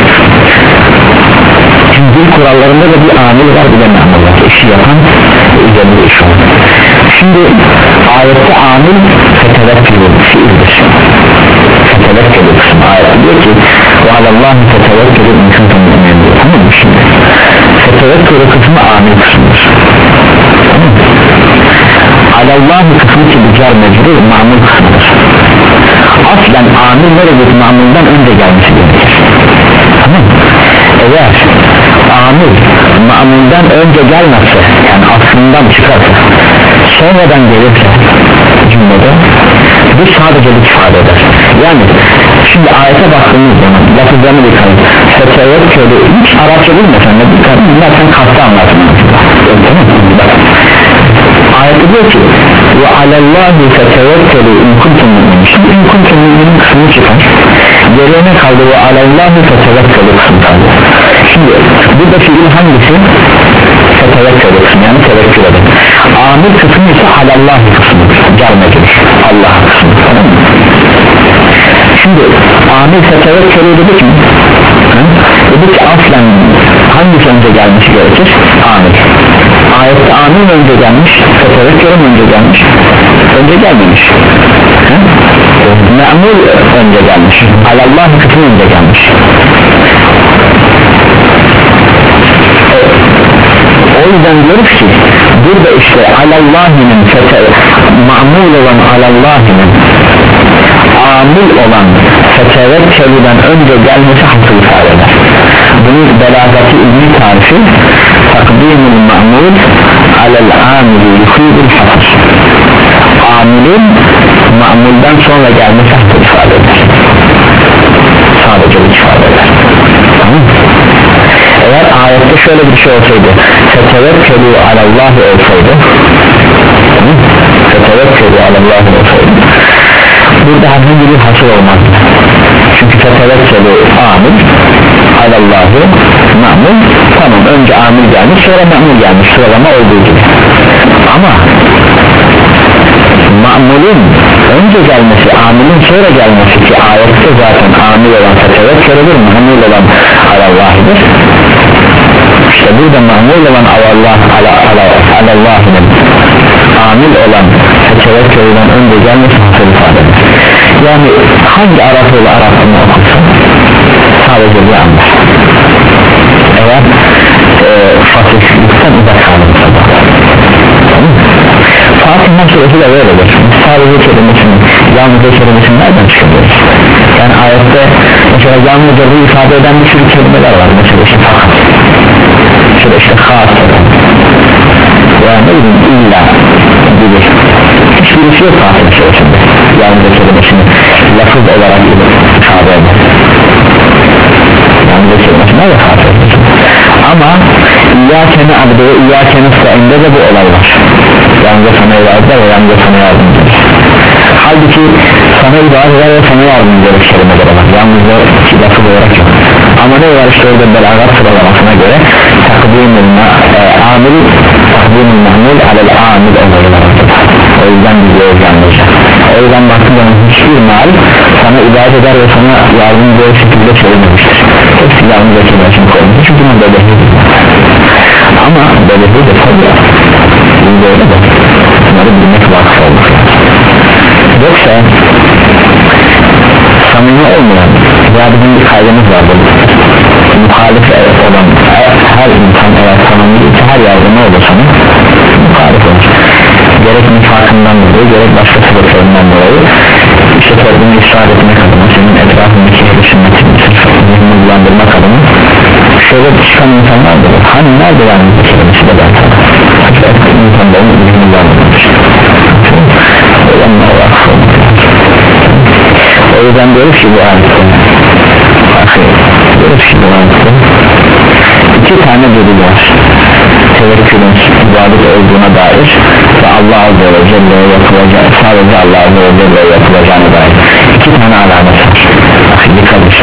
Şimdi dil kurallarında da bir amil var, bir de ma'mul var. İşi yapan üzerinde iş olan. Şimdi ayette amil fetevekkülü fiildir. Fetevekkülü kısmı ayette diyor ki وَعَلَى fetevekkülü imkântum mu'min diyor. Tamam mı şimdi? Fetevekkülü kısmı amil kısmıdır. Tamam mı? Alallahi kısmı ki bu car mecbur ma'mul kısmıdır. Aslen amil neredir? Ma'muldan önce gelmesi gerekir. Tamam mı? Eğer amil ma'muldan önce gelmezse yani aslından çıkarsa sonradan gelirse cümlede bu sadece bir ifade eder. Yani şimdi ayete baktığımız zaman lafızlarını bir kalın fetevekkülü hiç Arapça bilmesen de bir kalın bunlar sen kastı anlarsın. Ayette diyor ki ve alallahi fetevekkülü in kuntum mu'minin. Şimdi in kuntum mu'minin kısmını çıkar, geriye ne kaldı? Ve alallahi fetevekkülü kısmı kaldı. Şimdi burada fiil hangisi? Fetevekkülü kısmı, yani tevekkül edin. Amil kısmı ise alallahi kısmı, gelmektir Allah kısmı. Tamam mı? Şimdi amil fetevekkülü dedik mi? Dedik ki aslen hangisi önce gelmesi gerekir? Amil. Ayette amil önce gelmiş, fetevekkülün önce gelmiş, önce gelmemiş. Ma'mul önce gelmiş, alallahi kısmı önce gelmiş. O yüzden diyoruz ki burada işte alallahinin ma'mul olan alallahinin amil olan fetevekkülüden önce gelmesi hasıl ifade eder. Bunun belagati ilmi tarifi takdîmul ma'mul alel amili yufîdul hasır. Amilin ma'muldan sonra gelmesi hasıl ifade eder. Sadece bir ifade eder. Tamam. Eğer ayette şöyle bir şey olsaydı fetevekkülü alallahi olsaydı fetevekkülü alallahi olsaydı burada herhangi bir hasıl olmaz. Çünkü fetevekkülü amil alallahi ma'mul, tamam önce amil gelmiş sonra ma'mul gelmiş sıralama olduğu gibi. Ama ma'mulun önce gelmesi, amilin sonra gelmesi ki ayette zaten amil olan tevekküldür, mamul olan alallahidir. İşte burada mamul olan alallah ala ala alallahidir, amil olan tevekkülden önce gelmesi hasıl ifadedir. Yani hangi Arap ile Arap'ını okursan sadece bir anda eğer e, fakirlikten uzak kalırsa Fatiha suresi de böyledir. Sadece kelimesini, yalnızca kelimesini nereden çıkarıyoruz? Yani ayette mesela yalnızca bu ifade eden bir sürü kelimeler var. Mesela işte fakat, şöyle işte khas, yani ne bileyim illa gibi hiçbirisi yok Fatiha suresinde. Yalnızca kelimesini lafız olarak ifade eder. Yalnızca kelimesine de Fatiha suresinde. Ama İyyâkene abde ve İyyâkene nestaîn'de de bu olay var. Yalnızca sana ibadet ve yalnızca sana yardım eder. Halbuki sana ibadet ve sana yardım eder kelimeler var. Yalnızca lafız olarak yok. Ama ne var işte orada belagat sıralamasına göre takdimul e, amil takdimul mahmul alel amil olaylar. O yüzden biliyoruz yalnızca. O yüzden baktığım zaman hiçbir mal sana ibadet eder ve sana yardım eder şekilde söylememiştir. Hepsi yalnızca kelimesini koymuş. Çünkü bunun bedehidir. Ama bedehidir de tabi şimdi öyle de bunları bilmek vakıf olduk. Yoksa samimi olmayan ya bizim bir kaydımız vardır. Muhalif olan her insan eğer samimiyse her yerde ne olur sana muhalif olur. Gerek nifakından dolayı gerek başka sebeplerinden dolayı işte toplumu ısrar etmek adına senin etrafındaki ehli sünnetin zihnini bulandırmak adına şöyle çıkan insanlar da var. Hani nerede yani bu kelimesi de ben sana insanların zihnini bulandırmak olanlar var. O yüzden diyoruz ki bu ayette diyoruz ki bu ayette iki tane delil var. Tevekkülün ibadet olduğuna dair ve Allah Azze ve Celle'ye yapılacak, sadece Allah Azze ve Celle'ye yapılacağına dair iki tane alamet var. Ahidi kardeşim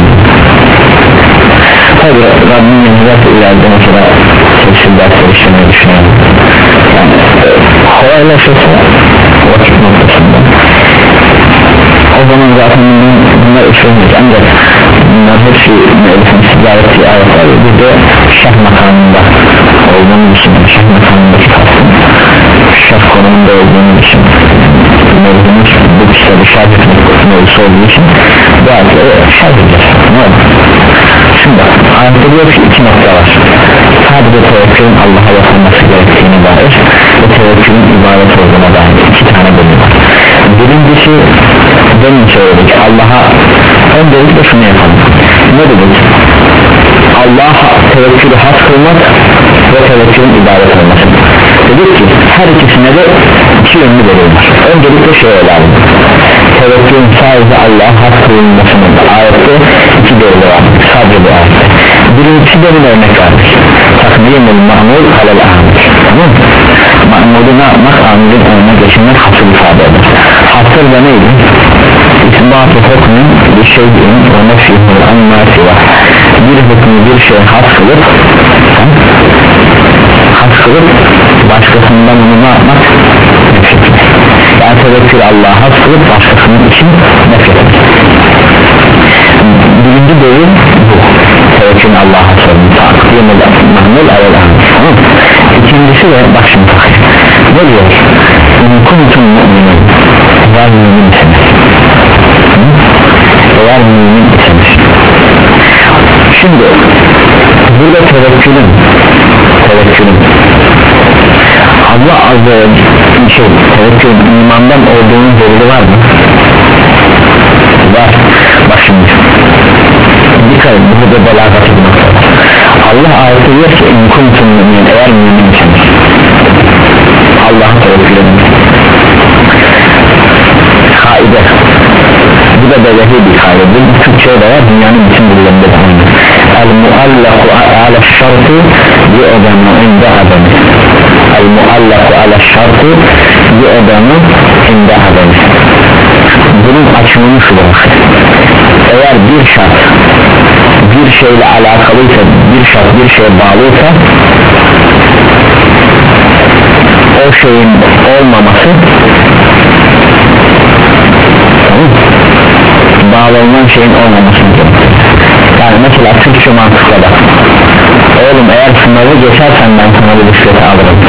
tabi Rabbim yenilerde ileride mesela tefsir dersleri işlemeyi düşünüyorum. Yani kolaylaşırsa vakit noktasında o zaman zaten bunlar işlenir, ancak bunlar hepsi müellifin sizler ettiği ayetler bir de şah makamında olduğunu için, şah makamındaki kastım şah konumunda olduğunu için mevzumuz bu kişide şah etmek mevzusu olduğu için bu ayetleri şah edilir. Ne olur? Şimdi ayette diyor ki iki nokta var. Sadece tevekkülün Allah'a yapılması gerektiğine dair ve tevekkülün ibadet olduğuna dair iki tane bölüm var. Birincisi demin söyledik, Allah'a öncelikle şunu yapalım. Ne dedik? Allah'a tevekkülü has kılmak ve tevekkülün ibadet olması. Dedik ki her ikisine de iki yönlü bölüm var. Öncelikle şey olalım, tevekkülün sadece Allah'a has kılınmasının ayette iki bölümü var. Sadece bu ayette. Birincisi benim örnek verdik. Takdimul ma'mul alel amil. Tamam mı? Ma'mulü ne yapmak? Amilin önüne geçirmek hasıl ifade eder. Hasıl da neydi? İsbat-ı hukmun bir şeyin ve nefihul annâsi var. Bir hükmü bir şey has kılıp has kılıp başkasından onu ne yapmak? Nefretmek. Yani tevekkül Allah'a has kılıp başkasının için nefretmek. Birinci bölüm bu. Tevekkül Allah'a sorun. Takdimul mahmul alel amil. Tamam mı? İkincisi de bak şimdi bak. Ne diyor? Kuntum mu'minin. Eğer müminsiniz. Eğer müminsiniz. Şimdi burada tevekkülün tevekkülün Allah Azze ve Celle şey, tevekkülün imandan olduğunun delili var mı? Var. Bak şimdi dikkat edin, burada belagatı bir nokta. Allah ayeti diyor ki in kuntum mümin, eğer müminsiniz Allah'a tevekkül edin. Kaide, bu da belehi bir kaide. Bu Türkçe'ye de var, dünyanın bütün dillerinde de aynı. El muallaku ala şartı bi odamı inde adamı. El muallaku ala şartı bi odamı inde adamı. Bunun açımını şurada. Eğer bir şart bir şeyle alakalıysa, bir şart bir şeye bağlıysa, o şeyin olmaması mesela Türkçe mantıkla da oğlum eğer sınavı geçersen ben sana bu bisikleti alırım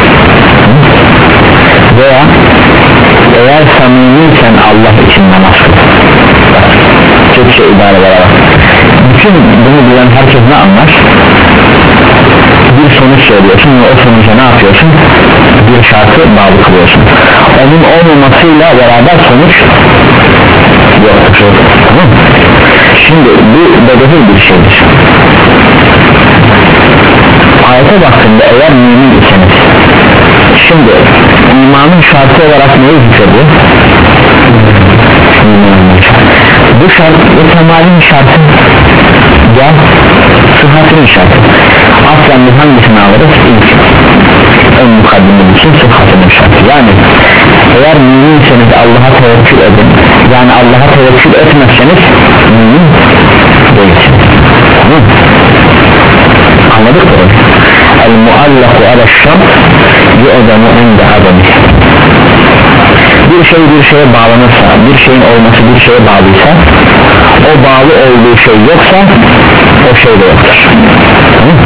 veya eğer samimiysen Allah için namaz kıl. Türkçe ibareler var. Bütün bunu bilen herkes ne anlar? Bir sonuç söylüyorsun ve o sonuca ne yapıyorsun? Bir şartı bağlı kılıyorsun. Onun olmamasıyla beraber sonuç yoktur. Tamam. Şimdi bu bedeli bir şeydir. Ayete baktığında eğer mümin iseniz, şimdi imanın şartı olarak neyi zikrediyor? Bu şart ve temalin şartı ya sıhhatinin şartı. Aslen biz hangisini alırız? İlk ön mukaddimin için sıhhatinin şartı. Yani eğer müminseniz Allah'a tevekkül edin, yani Allah'a tevekkül etmezseniz mümin değilsiniz. Tamam. Anladık mı? El muallaku ala şart yu'demu inde ademi. Bir şey bir şeye bağlanırsa, bir şeyin olması bir şeye bağlıysa, o bağlı olduğu şey yoksa o şey de yoktur. Tamam.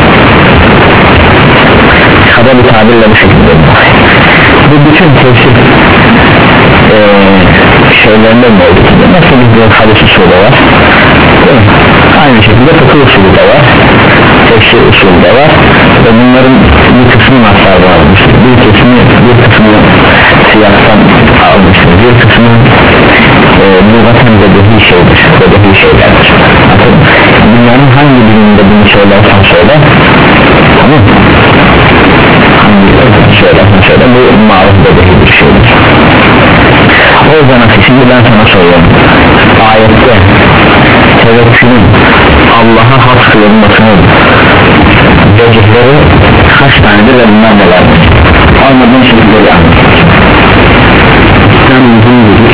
Kaba bir tabirle bu şekilde. Bu bütün tefsir ee, şeylerinde mi oldu ki? Nasıl bir hadis usulü var? Aynı şekilde fıkıh usulü de var, tefsir usulü de var ve bunların bir kısmı naslar varmıştır, bir kısmı bir kısmı siyastan almıştır, bir kısmı e, lügaten bedehi şeydir, bedehi şeylerdir. Dünyanın hangi birinde bunu söylersen söyle, tamam, hangi birinde söylersen söyle, bu maruf bedehi bir şeydir. O yüzden şimdi ben sana soruyorum, ayette tevekkülün Allah'a has kılınmasının vecihleri kaç tanedir ve bunlar nelerdir? Olmadığın şekilde bir anlatır. İslam uzun dedik.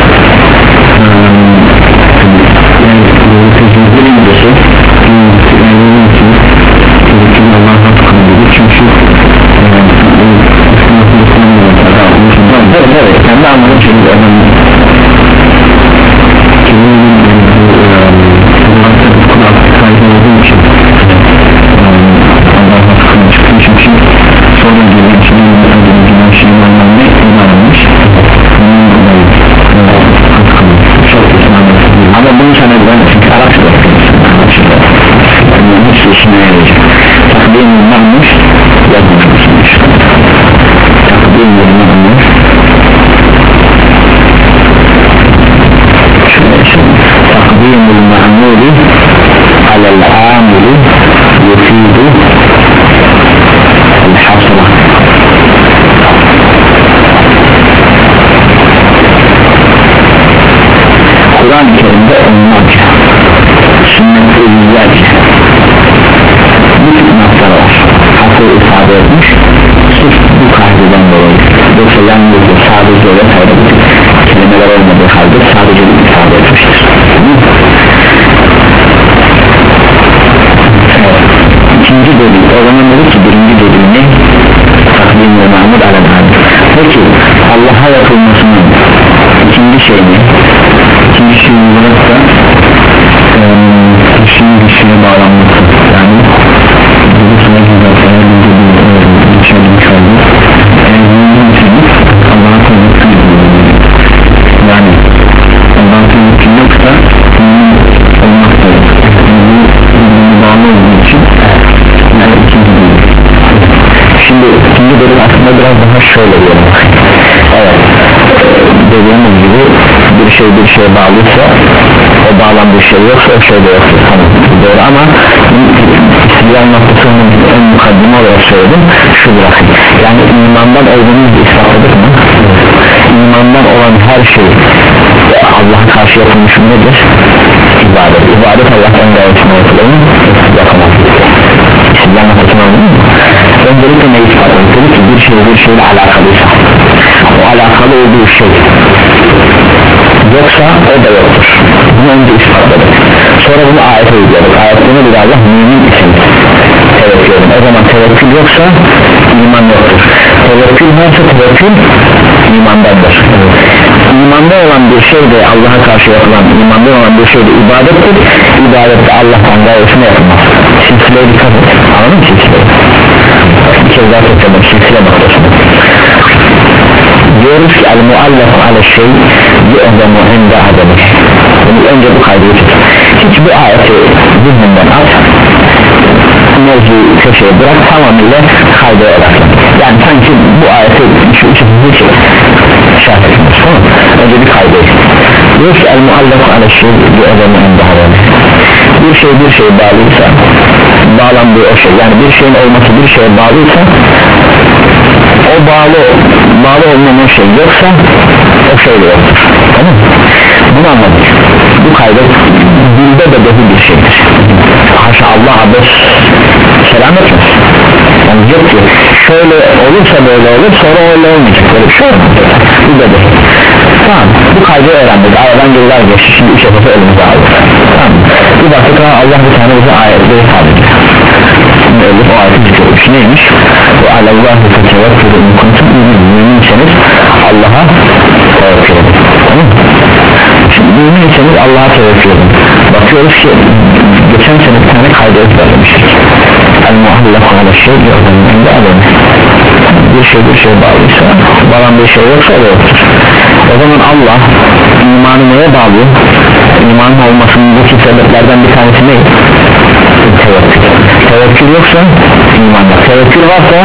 Yani tecrübe birincisi eminim ki tevekkülün Allah'a has kılınması çünkü evet evet kendi anladığım şekilde önemli. Ama bunu sana ben çünkü Arapça da hiç işine yarayacak. Takdim olmamış yazmışmış. Takdim olmamış takdim olmamış alel amili yufidu el hasra. Kur'an-ı Kerim'de onlarca sünnet-i ilmilerce bu tip noktalar var, haklı ifade etmiş sırf bu kaydeden dolayı. Yoksa yalnızca sadece ve sadece kelimeler olmadığı halde sadece bir ifade etmiştir. İkinci bölüm, o zaman dedi ki birinci bölüm ne? Takdim ve mahmud alel-hâd. Peki Allah'a yapılmasının ikinci şey ne? İkinci şey olarak da kişinin bir şeye bağlanması, yani bu sana güzel bir şey olmuş oldu. Eğer Allah'a tevekkül ediyor, yani Allah'a tevekkül yoksa olmak da yok. Bu bağlı olduğu için yani ikinci bölüm. Şimdi ikinci bölüm aslında biraz daha şöyle diyorum. Evet, dediğimiz gibi bir şey bir şeye bağlıysa o bağlandığı şey yoksa o şey de yoktur. Tamam, doğru ama İslam noktasının en mukaddime olarak söyledim şu bırakın. Yani imandan olduğumuzu ispatladık mı? İmandan olan her şey Allah'a karşı yapılmış nedir? İbadet. İbadet Allah'tan gayetine yapılanın yapamaz. İslam noktasını anladın mı? Öncelikle ne ispatladık? Dedi ki bir şey bir şeyle alakalıysa o alakalı olduğu şey yoksa o da yoktur. Bunu önce ispatladık. Sonra bunu ayete uyguladık. Ayette ne dedi Allah? Mümin için tevekkül edin. O zaman tevekkül yoksa iman yoktur. Tevekkül varsa tevekkül imandandır. İmanda olan bir şey de Allah'a karşı yapılan, imanda olan bir şey de ibadettir. İbadette Allah'tan gayesine yapılmaz. Silsileye dikkat et, anladın mı silsileyi? Bir kez daha tekrardan silsile noktasında diyoruz ki el muallak ala şey yu'zemu inde ademi. Önce bu kaydı tut, hiç bu ayeti zihninden at, mevzuyu köşeye bırak, tamamıyla kayda odaklan. Yani sanki bu ayeti şu üçüncü şey şart etmiyoruz, tamam mı? Önce bir kaydı diyoruz ki el muallak ala şey yu'zemu inde ademi. Bir şey bir şeye bağlıysa, bağlandığı o şey, yani bir şeyin olması bir şeye bağlıysa, o bağlı bağlı olmayan şey yoksa o şey de yoktur, tamam mı? Bunu anladık. Bu kayda dilde de behi bir şeydir. Haşa Allah abes selam etmez. Yani yok ki şöyle olursa böyle olur, sonra öyle olmayacak, böyle bir şey olmaz. Bu da behi. Tamam, bu kaydı öğrendik. Aradan yıllar geçti, şimdi üç yapısı elimize aldık. Tamam, bir baktık Allah bir tane bize ayetleri tabi. O ayeti zikrolmuş, neymiş? Ve alallahi fetevekkülü inkuntum müminseniz Allah'a tevekkül edin. Tamam mı? Şimdi müminseniz Allah'a tevekkül edin. Bakıyoruz ki geçen sene bir tane kaydı ezberlemiştik. El-muallakü ala şey yordamında alın. Bir şey bir şey bağlıysa, bağlan bir şey yoksa o da yoktur. O zaman Allah imanı neye bağlıyor? İmanın olmasındaki sebeplerden bir tanesi ne? Tevekkül. Tevekkül yoksa iman var. Tevekkül varsa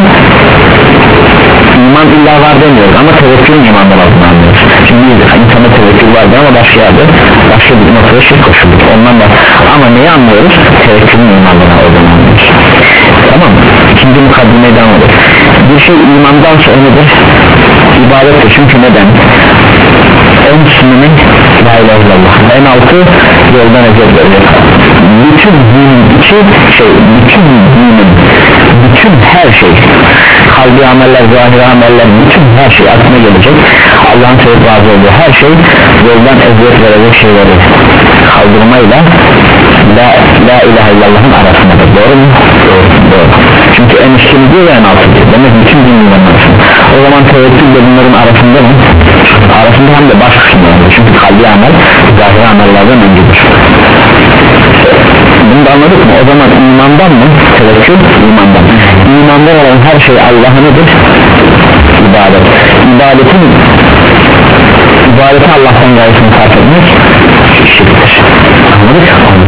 iman illa var demiyoruz ama tevekkülün imandan olduğunu anlıyoruz. Şimdi insanda tevekkül vardı ama başka yerde başka bir noktada şirk koşulduk ondan da, ama neyi anlıyoruz? Tevekkülün imandan olduğunu anlıyoruz. Tamam mı? İkinci mukaddimeyi devam edelim. Bir şey imandan sonradır, ibadettir. Çünkü neden? En sınırı la ilahe illallah, en altı yoldan ezeldir. Bütün dinin içi şey, bütün dinin, bütün her şey, kalbi ameller, zahiri ameller, bütün her şey aklına gelecek. Allah'ın sevip razı olduğu her şey yoldan eziyet verecek şeyleri kaldırmayla la, la ilahe illallah'ın arasındadır. Doğru mu? Doğru. Doğru. Çünkü en üstünü diyor ya en altı diyor. Demek bütün dinlerin arasında. O zaman tevekkül de bunların arasında mı? Arasında hem de baş kısımlarında. Çünkü kalbi amel zahiri amellerden öncedir. Bunu da anladık mı? O zaman imandan mı? Tevekkül imandan. İmandan olan her şey Allah'a nedir? İbadet. İbadetin ibadeti Allah'tan gayesini fark etmek şirktir. Anladık mı?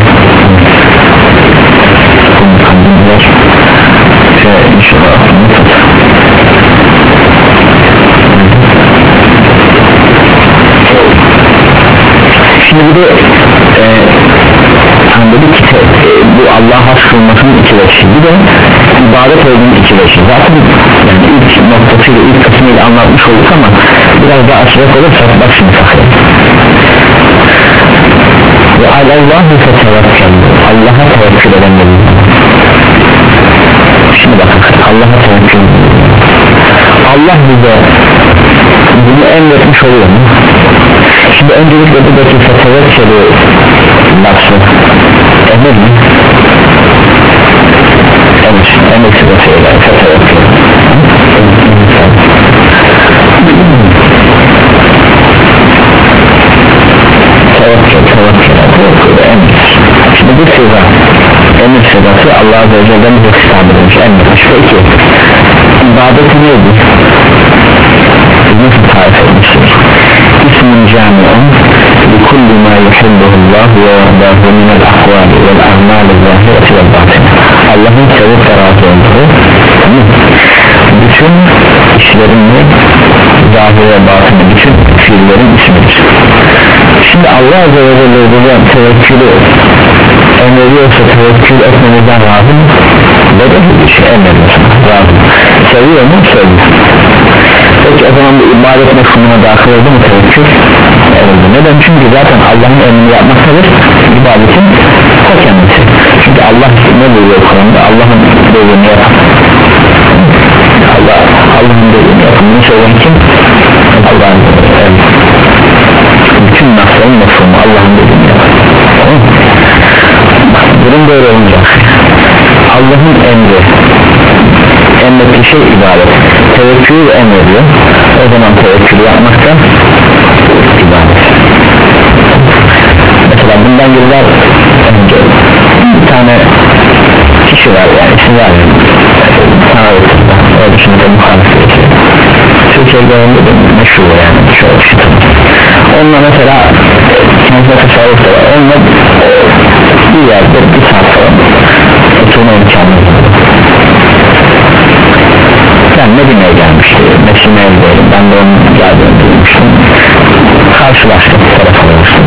Şey inşallah şimdi bir de e, anladık ki e, bu Allah'a has kılmasının iki veçi, bir de ibadet olduğunun iki veçi. Zaten yani ilk noktasıyla ilk kısmıyla anlatmış olduk ama biraz daha açacak olursak bak şimdi saklayalım. Ve Allah'u fetevekkül, Allah'a tevekkül edenlerin. Şimdi bakın Allah'a tevekkül, Allah bize bunu emretmiş oluyor mu? Şimdi öncelikle buradaki fetevekkülü lafı emir mi? Emir, emir sırasıyla fetevekkül. Tevekkül, tevekkül, tevekkül, emir. Şimdi bu sıra emir sırası Allah Azze ve Celle'den bize hitap edilmiş, emretmiş. Peki ibadeti nedir? Nasıl tarif etmiştir? İsmin cami'un likulli ma yuhibbuhullah ve yardahu minel akvali vel a'mali zahireti vel batini. Allah'ın sevip ve razı olduğu bütün işlerin ve zahir ve batini, bütün fiillerin ismidir. Şimdi Allah Azze ve Celle burada tevekkülü emrediyorsa tevekkül etmemizden razı mı? Böyle bir şey emrediyorsa razı mı? Seviyor mu? Seviyor. Peki o zaman bu ibadet mefhumuna dahil oldu mu tevekkül? Evet. Neden? Çünkü zaten Allah'ın emrini yapmaktadır ibadetin o kendisi. Çünkü Allah ne buyuruyor Kur'an'da? Allah'ın dediğini yapan, Allah, Allah'ın dediğini yapan, bunu söyleyen kim? Allah'ın evet. Bütün nafsların mefhumu Allah'ın dediğini yapan. Tamam mı? Durum böyle olacak. Allah'ın emri, emrettiği şey ibadet, tevekkülü emrediyor. O zaman tevekkülü yapmakta huşu yani çok şükür. Onunla mesela kendine tasarruf da var. Onunla bir yerde bir saat falan oturma imkanı var. Ben Medine'ye gelmişti, Medine'deydim, ben de onun geldiğini duymuştum. Karşılaştık, telefon olmuştum.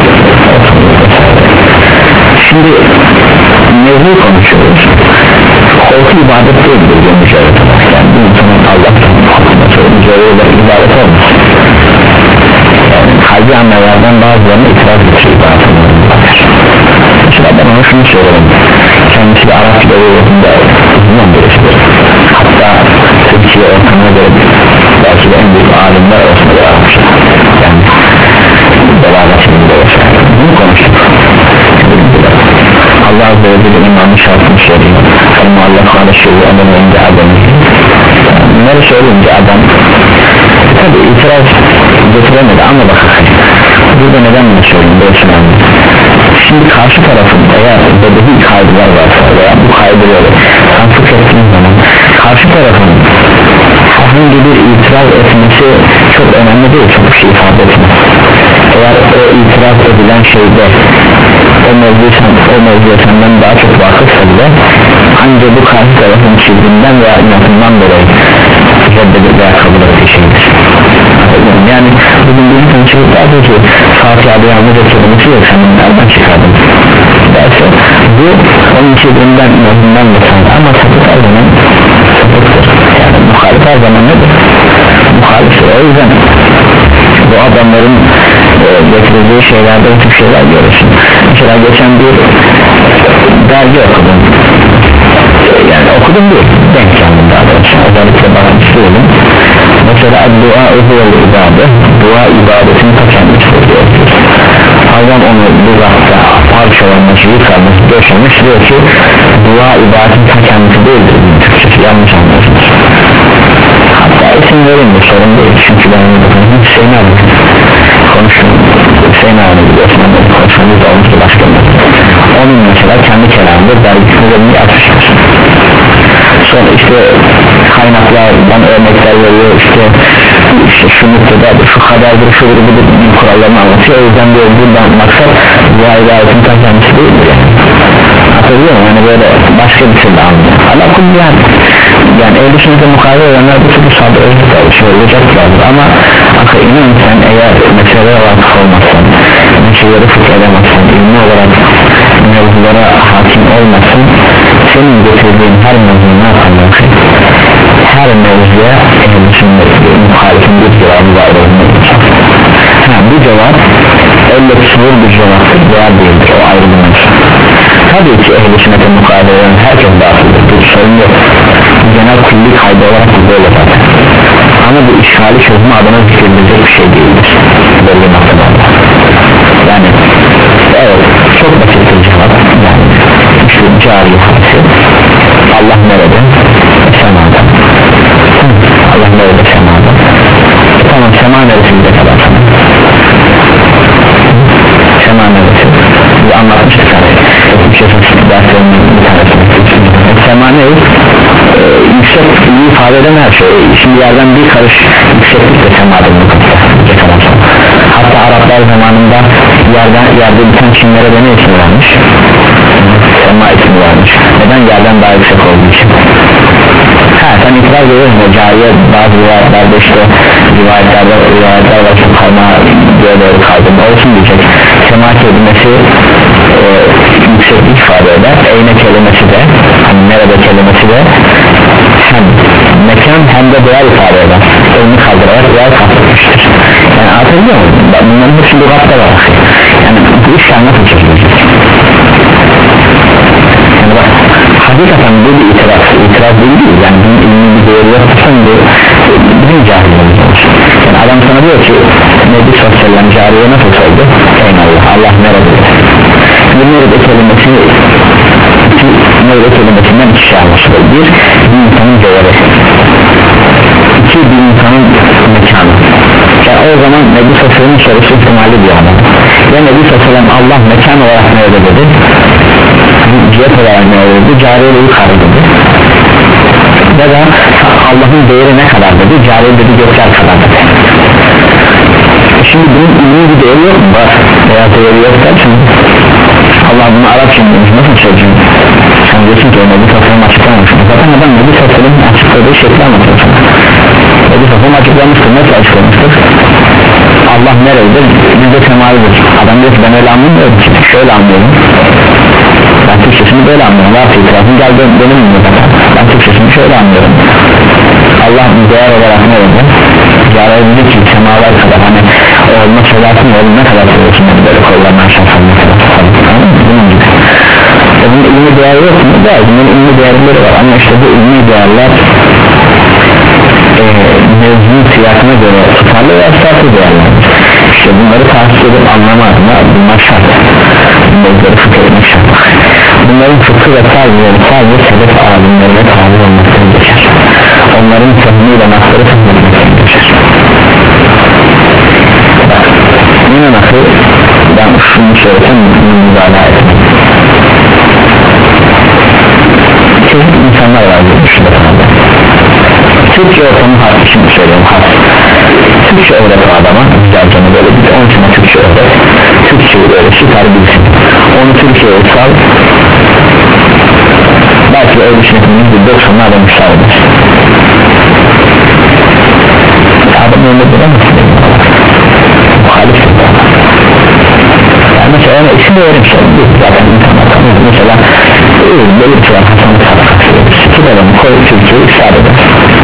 Şimdi mevzu konuşuyoruz. Korku ibadet değildir diye mücadele etmek. Yani bir insanın Allah'tan korkması, mücadele ibadet olmaz. Yani kalbi annelerden bazılarına itiraz edici ibadet olmaz. Mesela ben ona şunu söylerim. Kendisi de Arap Kitabı'nda uzman birisidir. Hatta Türkiye ortamına göre belki de en büyük alimler olsun da Arapça. Yani belagatinde olsa. Bunu konuştuk. Allah Azze ve Celle imanı şartını söylüyor. Ama Allah Teala şeyi adam önce adam. Bunları söyleyince adam tabi itiraz getiremedi ama bakın burada neden bunu söyleyeyim böyle önemli. Şimdi karşı tarafın eğer bedevi kaygılar varsa veya bu kaygıları tanıklık ettiğiniz zaman karşı tarafın herhangi bir itiraz etmesi çok önemli değil, çok bir şey ifade etmez. Eğer o itiraz edilen şeyde o mevzu, o mevzu senden daha çok vakıfsa bile ancak bu karşı tarafın çizginden veya inatından dolayı reddedip veya kabul ettiği şeydir. Yani bugün bir insan çıkıp derdi ki Fatih abi yalnızca kelimesi yok, sen nereden çıkardın derse bu onun çizginden inatından dolayı ama sapık her zaman sapıktır. Yani muhalif her zaman nedir? Muhalif. O yüzden bu adamların e, getirildiği şeylerde bu tür şeyler görürsün. Mesela geçen bir dergi okudum, yani okudum değil, denk geldim daha doğrusu, özellikle bakmıştım. Mesela dua uhuvel ibadet, dua ibadetin ta kendisidir diyor. Allah onu bu vakta parçalamış, yıkamış, döşemiş, diyor ki dua ibadetin ta kendisi değildir. Türkçesi yanlış anlıyorsunuz. Hatta isim vereyim de sorun değil, çünkü ben onu bakın Hüseyin abi konuştum, Hüseyin abi biliyorsun, konuşmamız da olmuştu başka bir onun mesela kendi kelamında dergisini açmıştır. Sonra işte kaynaklardan örnekler veriyor, işte işte şu noktada şu kadardır, şu grubudur kurallarını anlatıyor. O yüzden diyor buradan maksat dua ibadetin ta kendisi değildir yani. Hatırlıyor musun? Yani böyle başka bir türlü anlıyor. Allah kullu yani. Yani ehl-i sünnete mukavemet edenler bu türlü sabır olacaklardır ama akıl inan sen eğer meselelere vakıf olmazsan, meseleleri fıkh edemezsen, ilmi olarak mevzulara hakim olmasın, senin getirdiğin her mevzu ne yaparlar? Her mevzuya ehl-i sünnete muhalifin bir cevabı var olmalıdır. Ha, bu cevap elle tutulur bir cevaptır veya değildir, o ayrı bir mevzu. Tabii ki ehl-i sünnete mukavemet eden herkes dahildir, bir sorun yok. Genel kulli kaydı olarak bu böyle zaten. Ama bu işgali çözme adına zikredilecek bir şey değildir belli noktalarda. Yani evet çok basit bir cevap. Yani şu cari hadisi Allah nerede? Semada. Allah nerede? Semada. Tamam, sema neresi bize kadar sana? Sema neresi? Bu anlatmıştık hani yüksek derslerinin bir tanesini. Sema ne? Ee, yüksek ifade eden her şey. Şimdi yerden bir karış yükseklikle semadır bu kadar. Hatta Araplar zamanında yerden yerde biten çimlere de ne ismi vermiş? Sema ismi vermiş. Neden? Yerden daha yüksek olduğu için. Ha, sen itiraz ediyorsun o cariye bazı rivayetlerde işte rivayetlerde rivayetler var çok parmağı böyle doğru kaydırma olsun diyecek. Sema kelimesi e, yükseklik ifade eder. Eyne kelimesi de hani nerede kelimesi de hem mekan hem de değer ifade eder. Elini kaldırarak değer katmıştır. Yani anlatabiliyor muyum? Bunların hepsi lügatta var. Yani bu iş nasıl çözülecek? Yani bak hakikaten bu bir itiraz, itiraz değil değil. Yani bunun ilmi bir değeri yapırsan bu bizim cahilimiz olur. Yani adam sana diyor ki Nebi sallallahu aleyhi ve sellem cariye nasıl oldu? Eyvallah, Allah nerede? Bu nerede kelimesi iki nerede kelimesinden iki şey anlaşılır. Bir, bir insanın değeri. İki, bir insanın mekanı. Yani o zaman Nebi sallallahu aleyhi ve sellem'in sorusu ihtimali bir adam. Ya Nebi sallallahu aleyhi ve sellem Allah mekan olarak nerede dedi? Cihet olarak ne oldu? Cariyeyle yukarı dedi. Ya da Allah'ın değeri ne kadar dedi? Cariye dedi gökler kadar dedi. değeri yok mu? Var veya değeri yok dersin Allah bunu Arapça demiş nasıl söyleyeceğim sen diyorsun ki o Nebi Tasarım açıklamamışsın zaten adam Nebi Tasarım'ın açıkladığı şekli anlatıyor sana Nebi Tasarım açıklamıştır nasıl açıklamıştır Allah nerededir biz de semalidir adam diyor ki ben öyle anlamıyorum şöyle anlıyorum ben Türkçesini böyle anlıyorum varsa itirafın gel benim mi ben Türkçesini şöyle anlıyorum Allah değer olarak ne oldu yararlı ki semalar kadar hani olma selatın oğlum ne kadar seviyorsun böyle kollarına aşağısan ne kadar bunun gibi e bunun ilmi değeri yok mu? Değil bunun ilmi değerleri var ama işte bu ilmi değerler e, mevzunun siyasına göre tutarlı ve esaslı değerler işte bunları tahsis edip anlamak bunlar şart mevzuları fıkıh etmek şart bunların fıkıh ve tarzları sadece selef alimlerine tabi olmaktan geçer onların fehmiyle nasları fehmetmekten geçer bak yine nasıl ben şunu söylesem mübalağa etmek çeşit insanlar var diye düşünüyorum Türkçe ortamı harf için söylüyorum harf Türkçe öğret o adama güzelce böyle bir on sene Türkçe öğret Türkçeyi böyle süper bilsin onu Türkçe'ye sal belki öyle düşünüyorsunuz bir doksanlı adam müsaade eder adam öyle bulamazsın muhalif yani mesela ona isim öğrenmiş zaten insanlar tanıyor mesela böyle bir şey var Hasan-ı Sarıkası sikir adamı koy Türkçe'yi ifade eder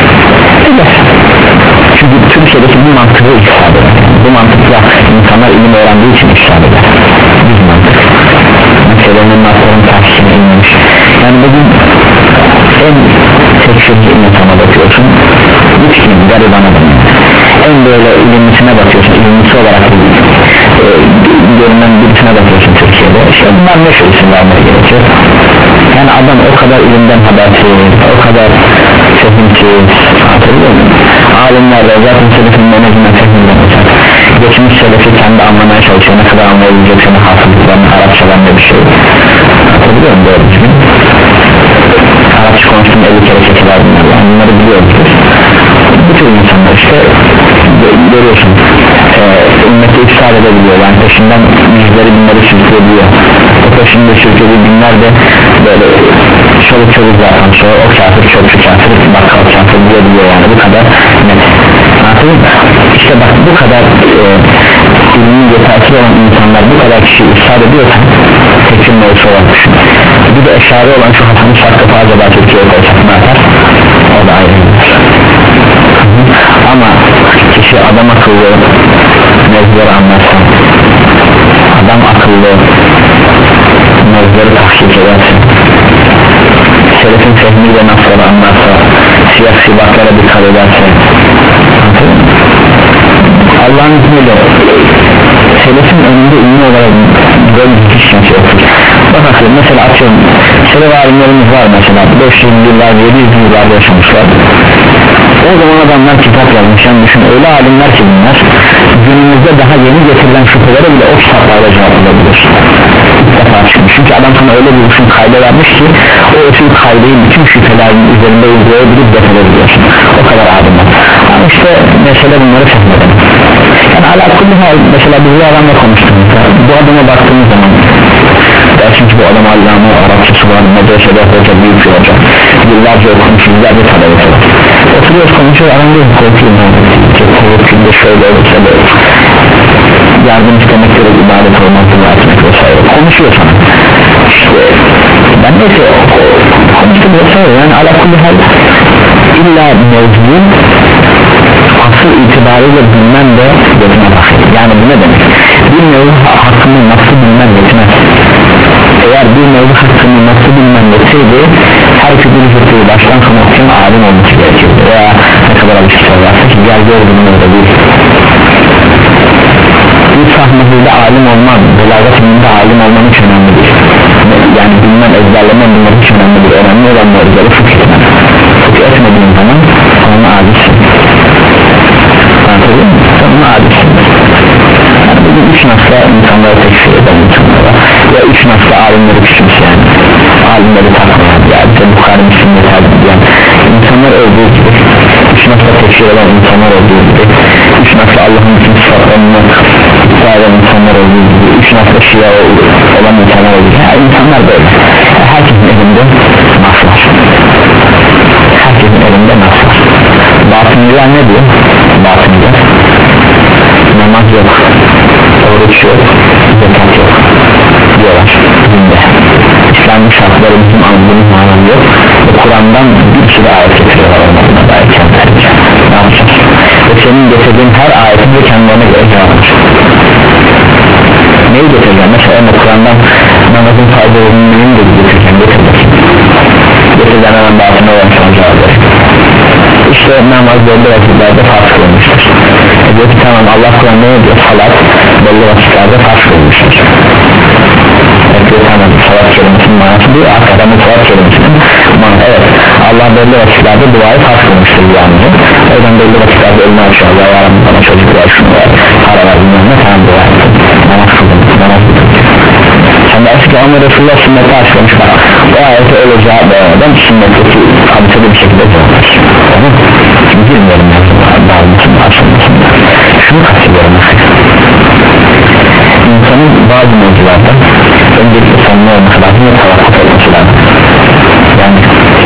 çünkü Türkçe'deki bu mantığı ifade eder bu mantıkla insanlar ilim öğrendiği için ifade eder bir mantık meselenin nasların tahsisine inmiş yani bugün en tekşirli insana bakıyorsun üç gün gariban adam en böyle ilimlisine bakıyorsun ilimlisi olarak e, görünen birisine bakıyorsun Türkiye'de işte bunlar ne şey isim vermeye gerekiyor yani adam o kadar ilimden habersiz o kadar fehimsiz hatırlıyor musun? Alimler de zaten selefin menajmen fehminden olacak geçmiş selefi kendi anlamaya çalışıyor ne kadar anlayabilecek seni hafızlıklarını Arapçalarında bir şey hatırlıyor musun doğru düzgün Arapça konuştum elli kere çekiler bunlar yani bunları biliyoruz bu tür insanlar işte görüyorsun e, ümmeti ifsad edebiliyor yani peşinden yüzleri binleri sürükleyebiliyor o peşinde sürüklediği binler de böyle çoluk çoluk zaten sonra o kafir çoluk kafir bakkal kafir diyebiliyor yani bu kadar net anladın mı? İşte bak bu kadar e, ilmi yetersiz olan insanlar bu kadar kişi ifsad ediyorsa tekfir mevzusu olarak düşün bir de eşari olan şu Hasan-ı Sarıkası acaba Türkiye'ye koysak ne yapar? O da ayrı ama kişi adam akıllı mevzuları anlarsa adam akıllı mevzuları tahkik edersin selefin fehmiyle nasları anlarsa siyah sibatlara dikkat ederse Allah'ın izniyle selefin önünde ünlü olarak böyle bir kişi yoktur bakın mesela atıyorum selef alimlerimiz var mesela beş yüz yıllar yedi yüz yıllarda yaşamışlar o zaman adamlar kitap yazmış yani düşün öyle alimler ki bunlar günümüzde daha yeni getirilen şüphelere bile o kitaplarla cevap alabilir ilk defa çıkmış çünkü adam sana öyle bir usul kayda vermiş ki o usul kaydayı bütün şüphelerin üzerinde uygulayabilir defedebiliyorsun o kadar alimler ama işte mesele bunları fehmedelim yani alakalı hal mesela biz bu adamla konuştuk bu adama baktığımız zaman dersin ki bu adam Allame Arapçası var medresede hoca büyük bir hoca yıllarca okumuş yıllarca talebesi var oturuyoruz konuşuyoruz adam diyor korkuyorum korkuyorum şöyle olursa böyle yardım istemekleri ibadet olmakta etmek vesaire konuşuyor sana işte ben neyse konuştum vesaire yani alakalı hal illa mevzunun asıl itibariyle bilmem de gözüne bakıyor yani bu ne demek bir mevzu hakkında nasıl bilmem yetmez eğer bir mevzu hakkında nasıl bilmem yetseydi her türlü fıkıhı baştan sona için alim olması gerekirdi veya ne kadar alışırsa varsa ki gel gör bunun orada değil bir sahnesinde alim olman belagat ilminde alim olman hiç önemli değil yani bilmem ezberlemen bunlar hiç önemli değil önemli olan mevzuları fıkıh etmen fıkıh etmediğin zaman sonra alimsin anladın mı? sonra alimsin yani bugün üç nasla insanlara tekfir eden insanlara ya üç nasla alimleri küçümseyen alimleri takmayan ya bize Bukhari Müslim'de tercih edilen insanlar olduğu gibi üç nasla tekfir eden insanlar olduğu gibi üç nasla Allah'ın bütün sıfatlarını iddia eden kişiye olan insanlar oluyor. Yani insanlar böyle. Herkesin elinde nas var. Herkesin elinde nas var. Batıncılar ne diyor? Batıncılar namaz yok, oruç yok, zekat yok diyorlar. Dinde İslam'ın şartları bizim anladığımız manam yok ve Kur'an'dan bir sürü ayet getiriyorlar olmadığına dair kendilerine. Ne yapacağız? Ve senin getirdiğin her ayetin de kendilerine göre cevaplar. Neyi getireceğim? Mesela önce Kur'an'dan namazın fayda olduğunu neyin de getireceğim? Getireceğim. Getireceğim hemen batına olan son cevapları. İşte namaz belli vakitlerde farz kılınmıştır. E diyor ki tamam, Allah Kur'an'da ne diyor? Salat belli vakitlerde farz kılınmıştır. Evet diyor, tamam, salat kelimesinin manası diyor, arkadan bu salat kelimesinin manası. Evet, Allah belli vakitlerde duayı farz kılmıştır yani. O yüzden belli vakitlerde eline açıyor, Allah yarın bana çocuk var, şunu var, para var, bilmem ne, tamam dua ettim, namaz kıldım, namaz kıldım. Sen de eski ama Resulullah sünneti açıklamış, bak o ayete öyle cevap vermeden sünneteki hadisede bir şekilde cevap ver. Tamam mı? Şimdi bilmiyorum ya, dağılmasın, açılmasın. Şunu kastediyorum insanın bazı mevzularda öncelikle sonuna olması lazım ve tavakkuf etmesi lazım. Yani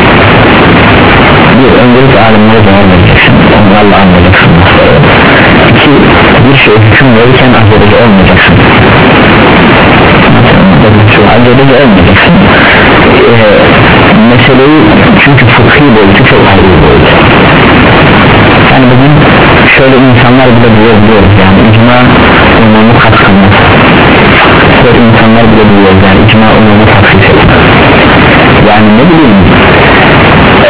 bir, öncelikle alimlere dönmeyeceksin, onlarla anlayacaksın. İki, bir şey hüküm verirken aceleci olmayacaksın. Aceleci olmayacaksın. Ee, meseleyi, çünkü fıkhi boyutu çok ayrı bir boyut. Yani bugün şöyle insanlar bile biliyoruz, yani icma umumu katkınmaz. Böyle insanlar bile biliyoruz, yani icma umumu katkınmaz. Yani ne bileyim ee,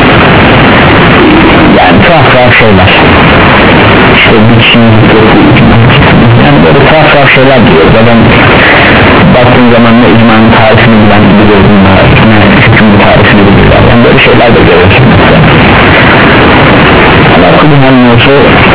yani tuhaf tuhaf şeyler, işte bir kişinin yani böyle tuhaf tuhaf şeyler diyoruz. Adam baktığın zaman ne icmanın tarifini bilen biliyor bunlar, ne hükümün tarifini biliyorlar, yani böyle şeyler de görüyorsun. Allah kulümen olsa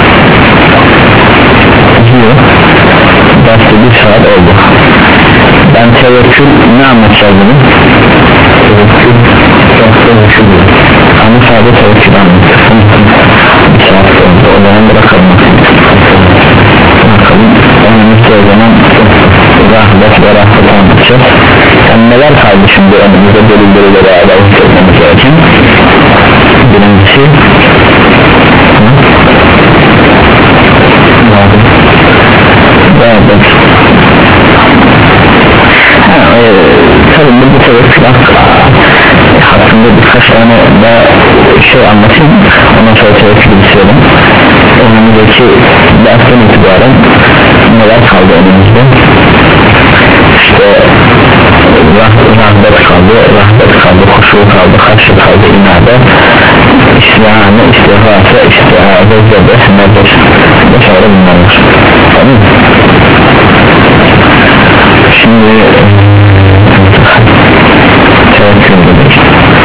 diyor, derste bir saat oldu. Ben tevekkül ne anlatacağız dedim? Tevekkül tevekkül ama sadece tevekkül anlatacağım. Bir saat oldu, o zaman bırakalım bırakalım önümüzde o zaman rahmet ve rahmet anlatacağız. Yani neler kaldı şimdi önümüzde delilleri ve beraber hissetmemiz gereken? Birincisi evet. Ha, e, tabii bu tevekkül hakkında birkaç tane daha şey anlatayım, ondan sonra tevekkülü bitirelim. Önümüzdeki dersten itibaren neler kaldı önümüzde? İşte rahmet kaldı, rahmet kaldı, huşu kaldı, haşy kaldı, inade, isyanı, istihası, istihade, zebeh, nedir vesaire bunlar var. Tamam mı? Şimdi tevekkül dedik.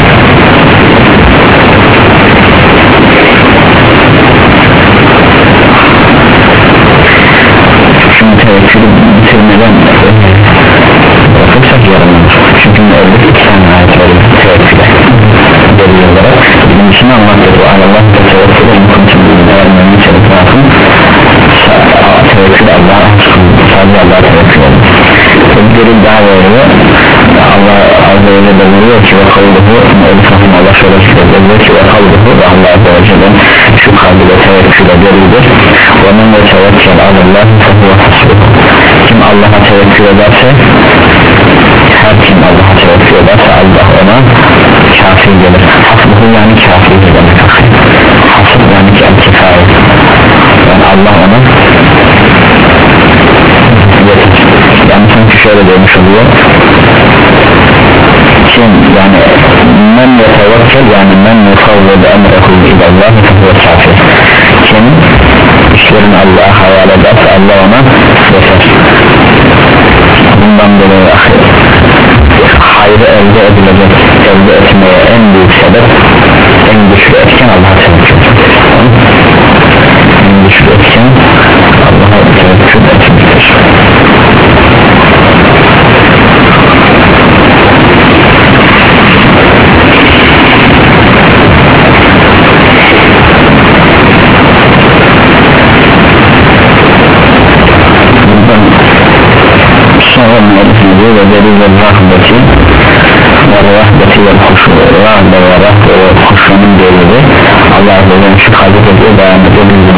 Şimdi tevekkülü bitirmeden bırakırsak yaranır. Çünkü evlilik iki tane ayet verir tevekküle delil olarak. Birincisini anlattık, o Allah da tevekkülü en konuşum bilgiler vermenin içerisine atın. Tevekkül Allah'a sadece Allah'a tevekkül edin. Bir delil daha veriyor, Allah Azze ve Celle veriyor ki ve kavluhu elifahın Allah şöyle söylüyor ki ve kavluhu ve Allah Azze ve Celle şu kalbide tevekküle delildir. ve men yetevekkül alallâhi fehuve hasbuh. Kim Allah'a tevekkül ederse, her kim Allah'a tevekkül ederse Allah ona kafi gelir. Hasbuhu yani kafi demek. Hasb yani ki el-kifâye, yani Allah ona gelir. Yani çünkü şöyle demiş oluyor, kim yani men yetevekkül yani men yufavved emrehu ilallah fehuve kafi. Kim işlerini Allah'a havale ederse Allah ona yeter. Bundan dolayı hayrı elde edilecek, elde etmeye en büyük sebep, en güçlü etken Allah'a tevekkül. En güçlü etken Allah'a tevekkül etmektir. Sonra ve müellifine diyor ve delil rahmeti ve rahmeti ve huşu rahme ve rahme ve huşunun delili Allah Azze ve Celle şu kalbi ediyor beyan ediyor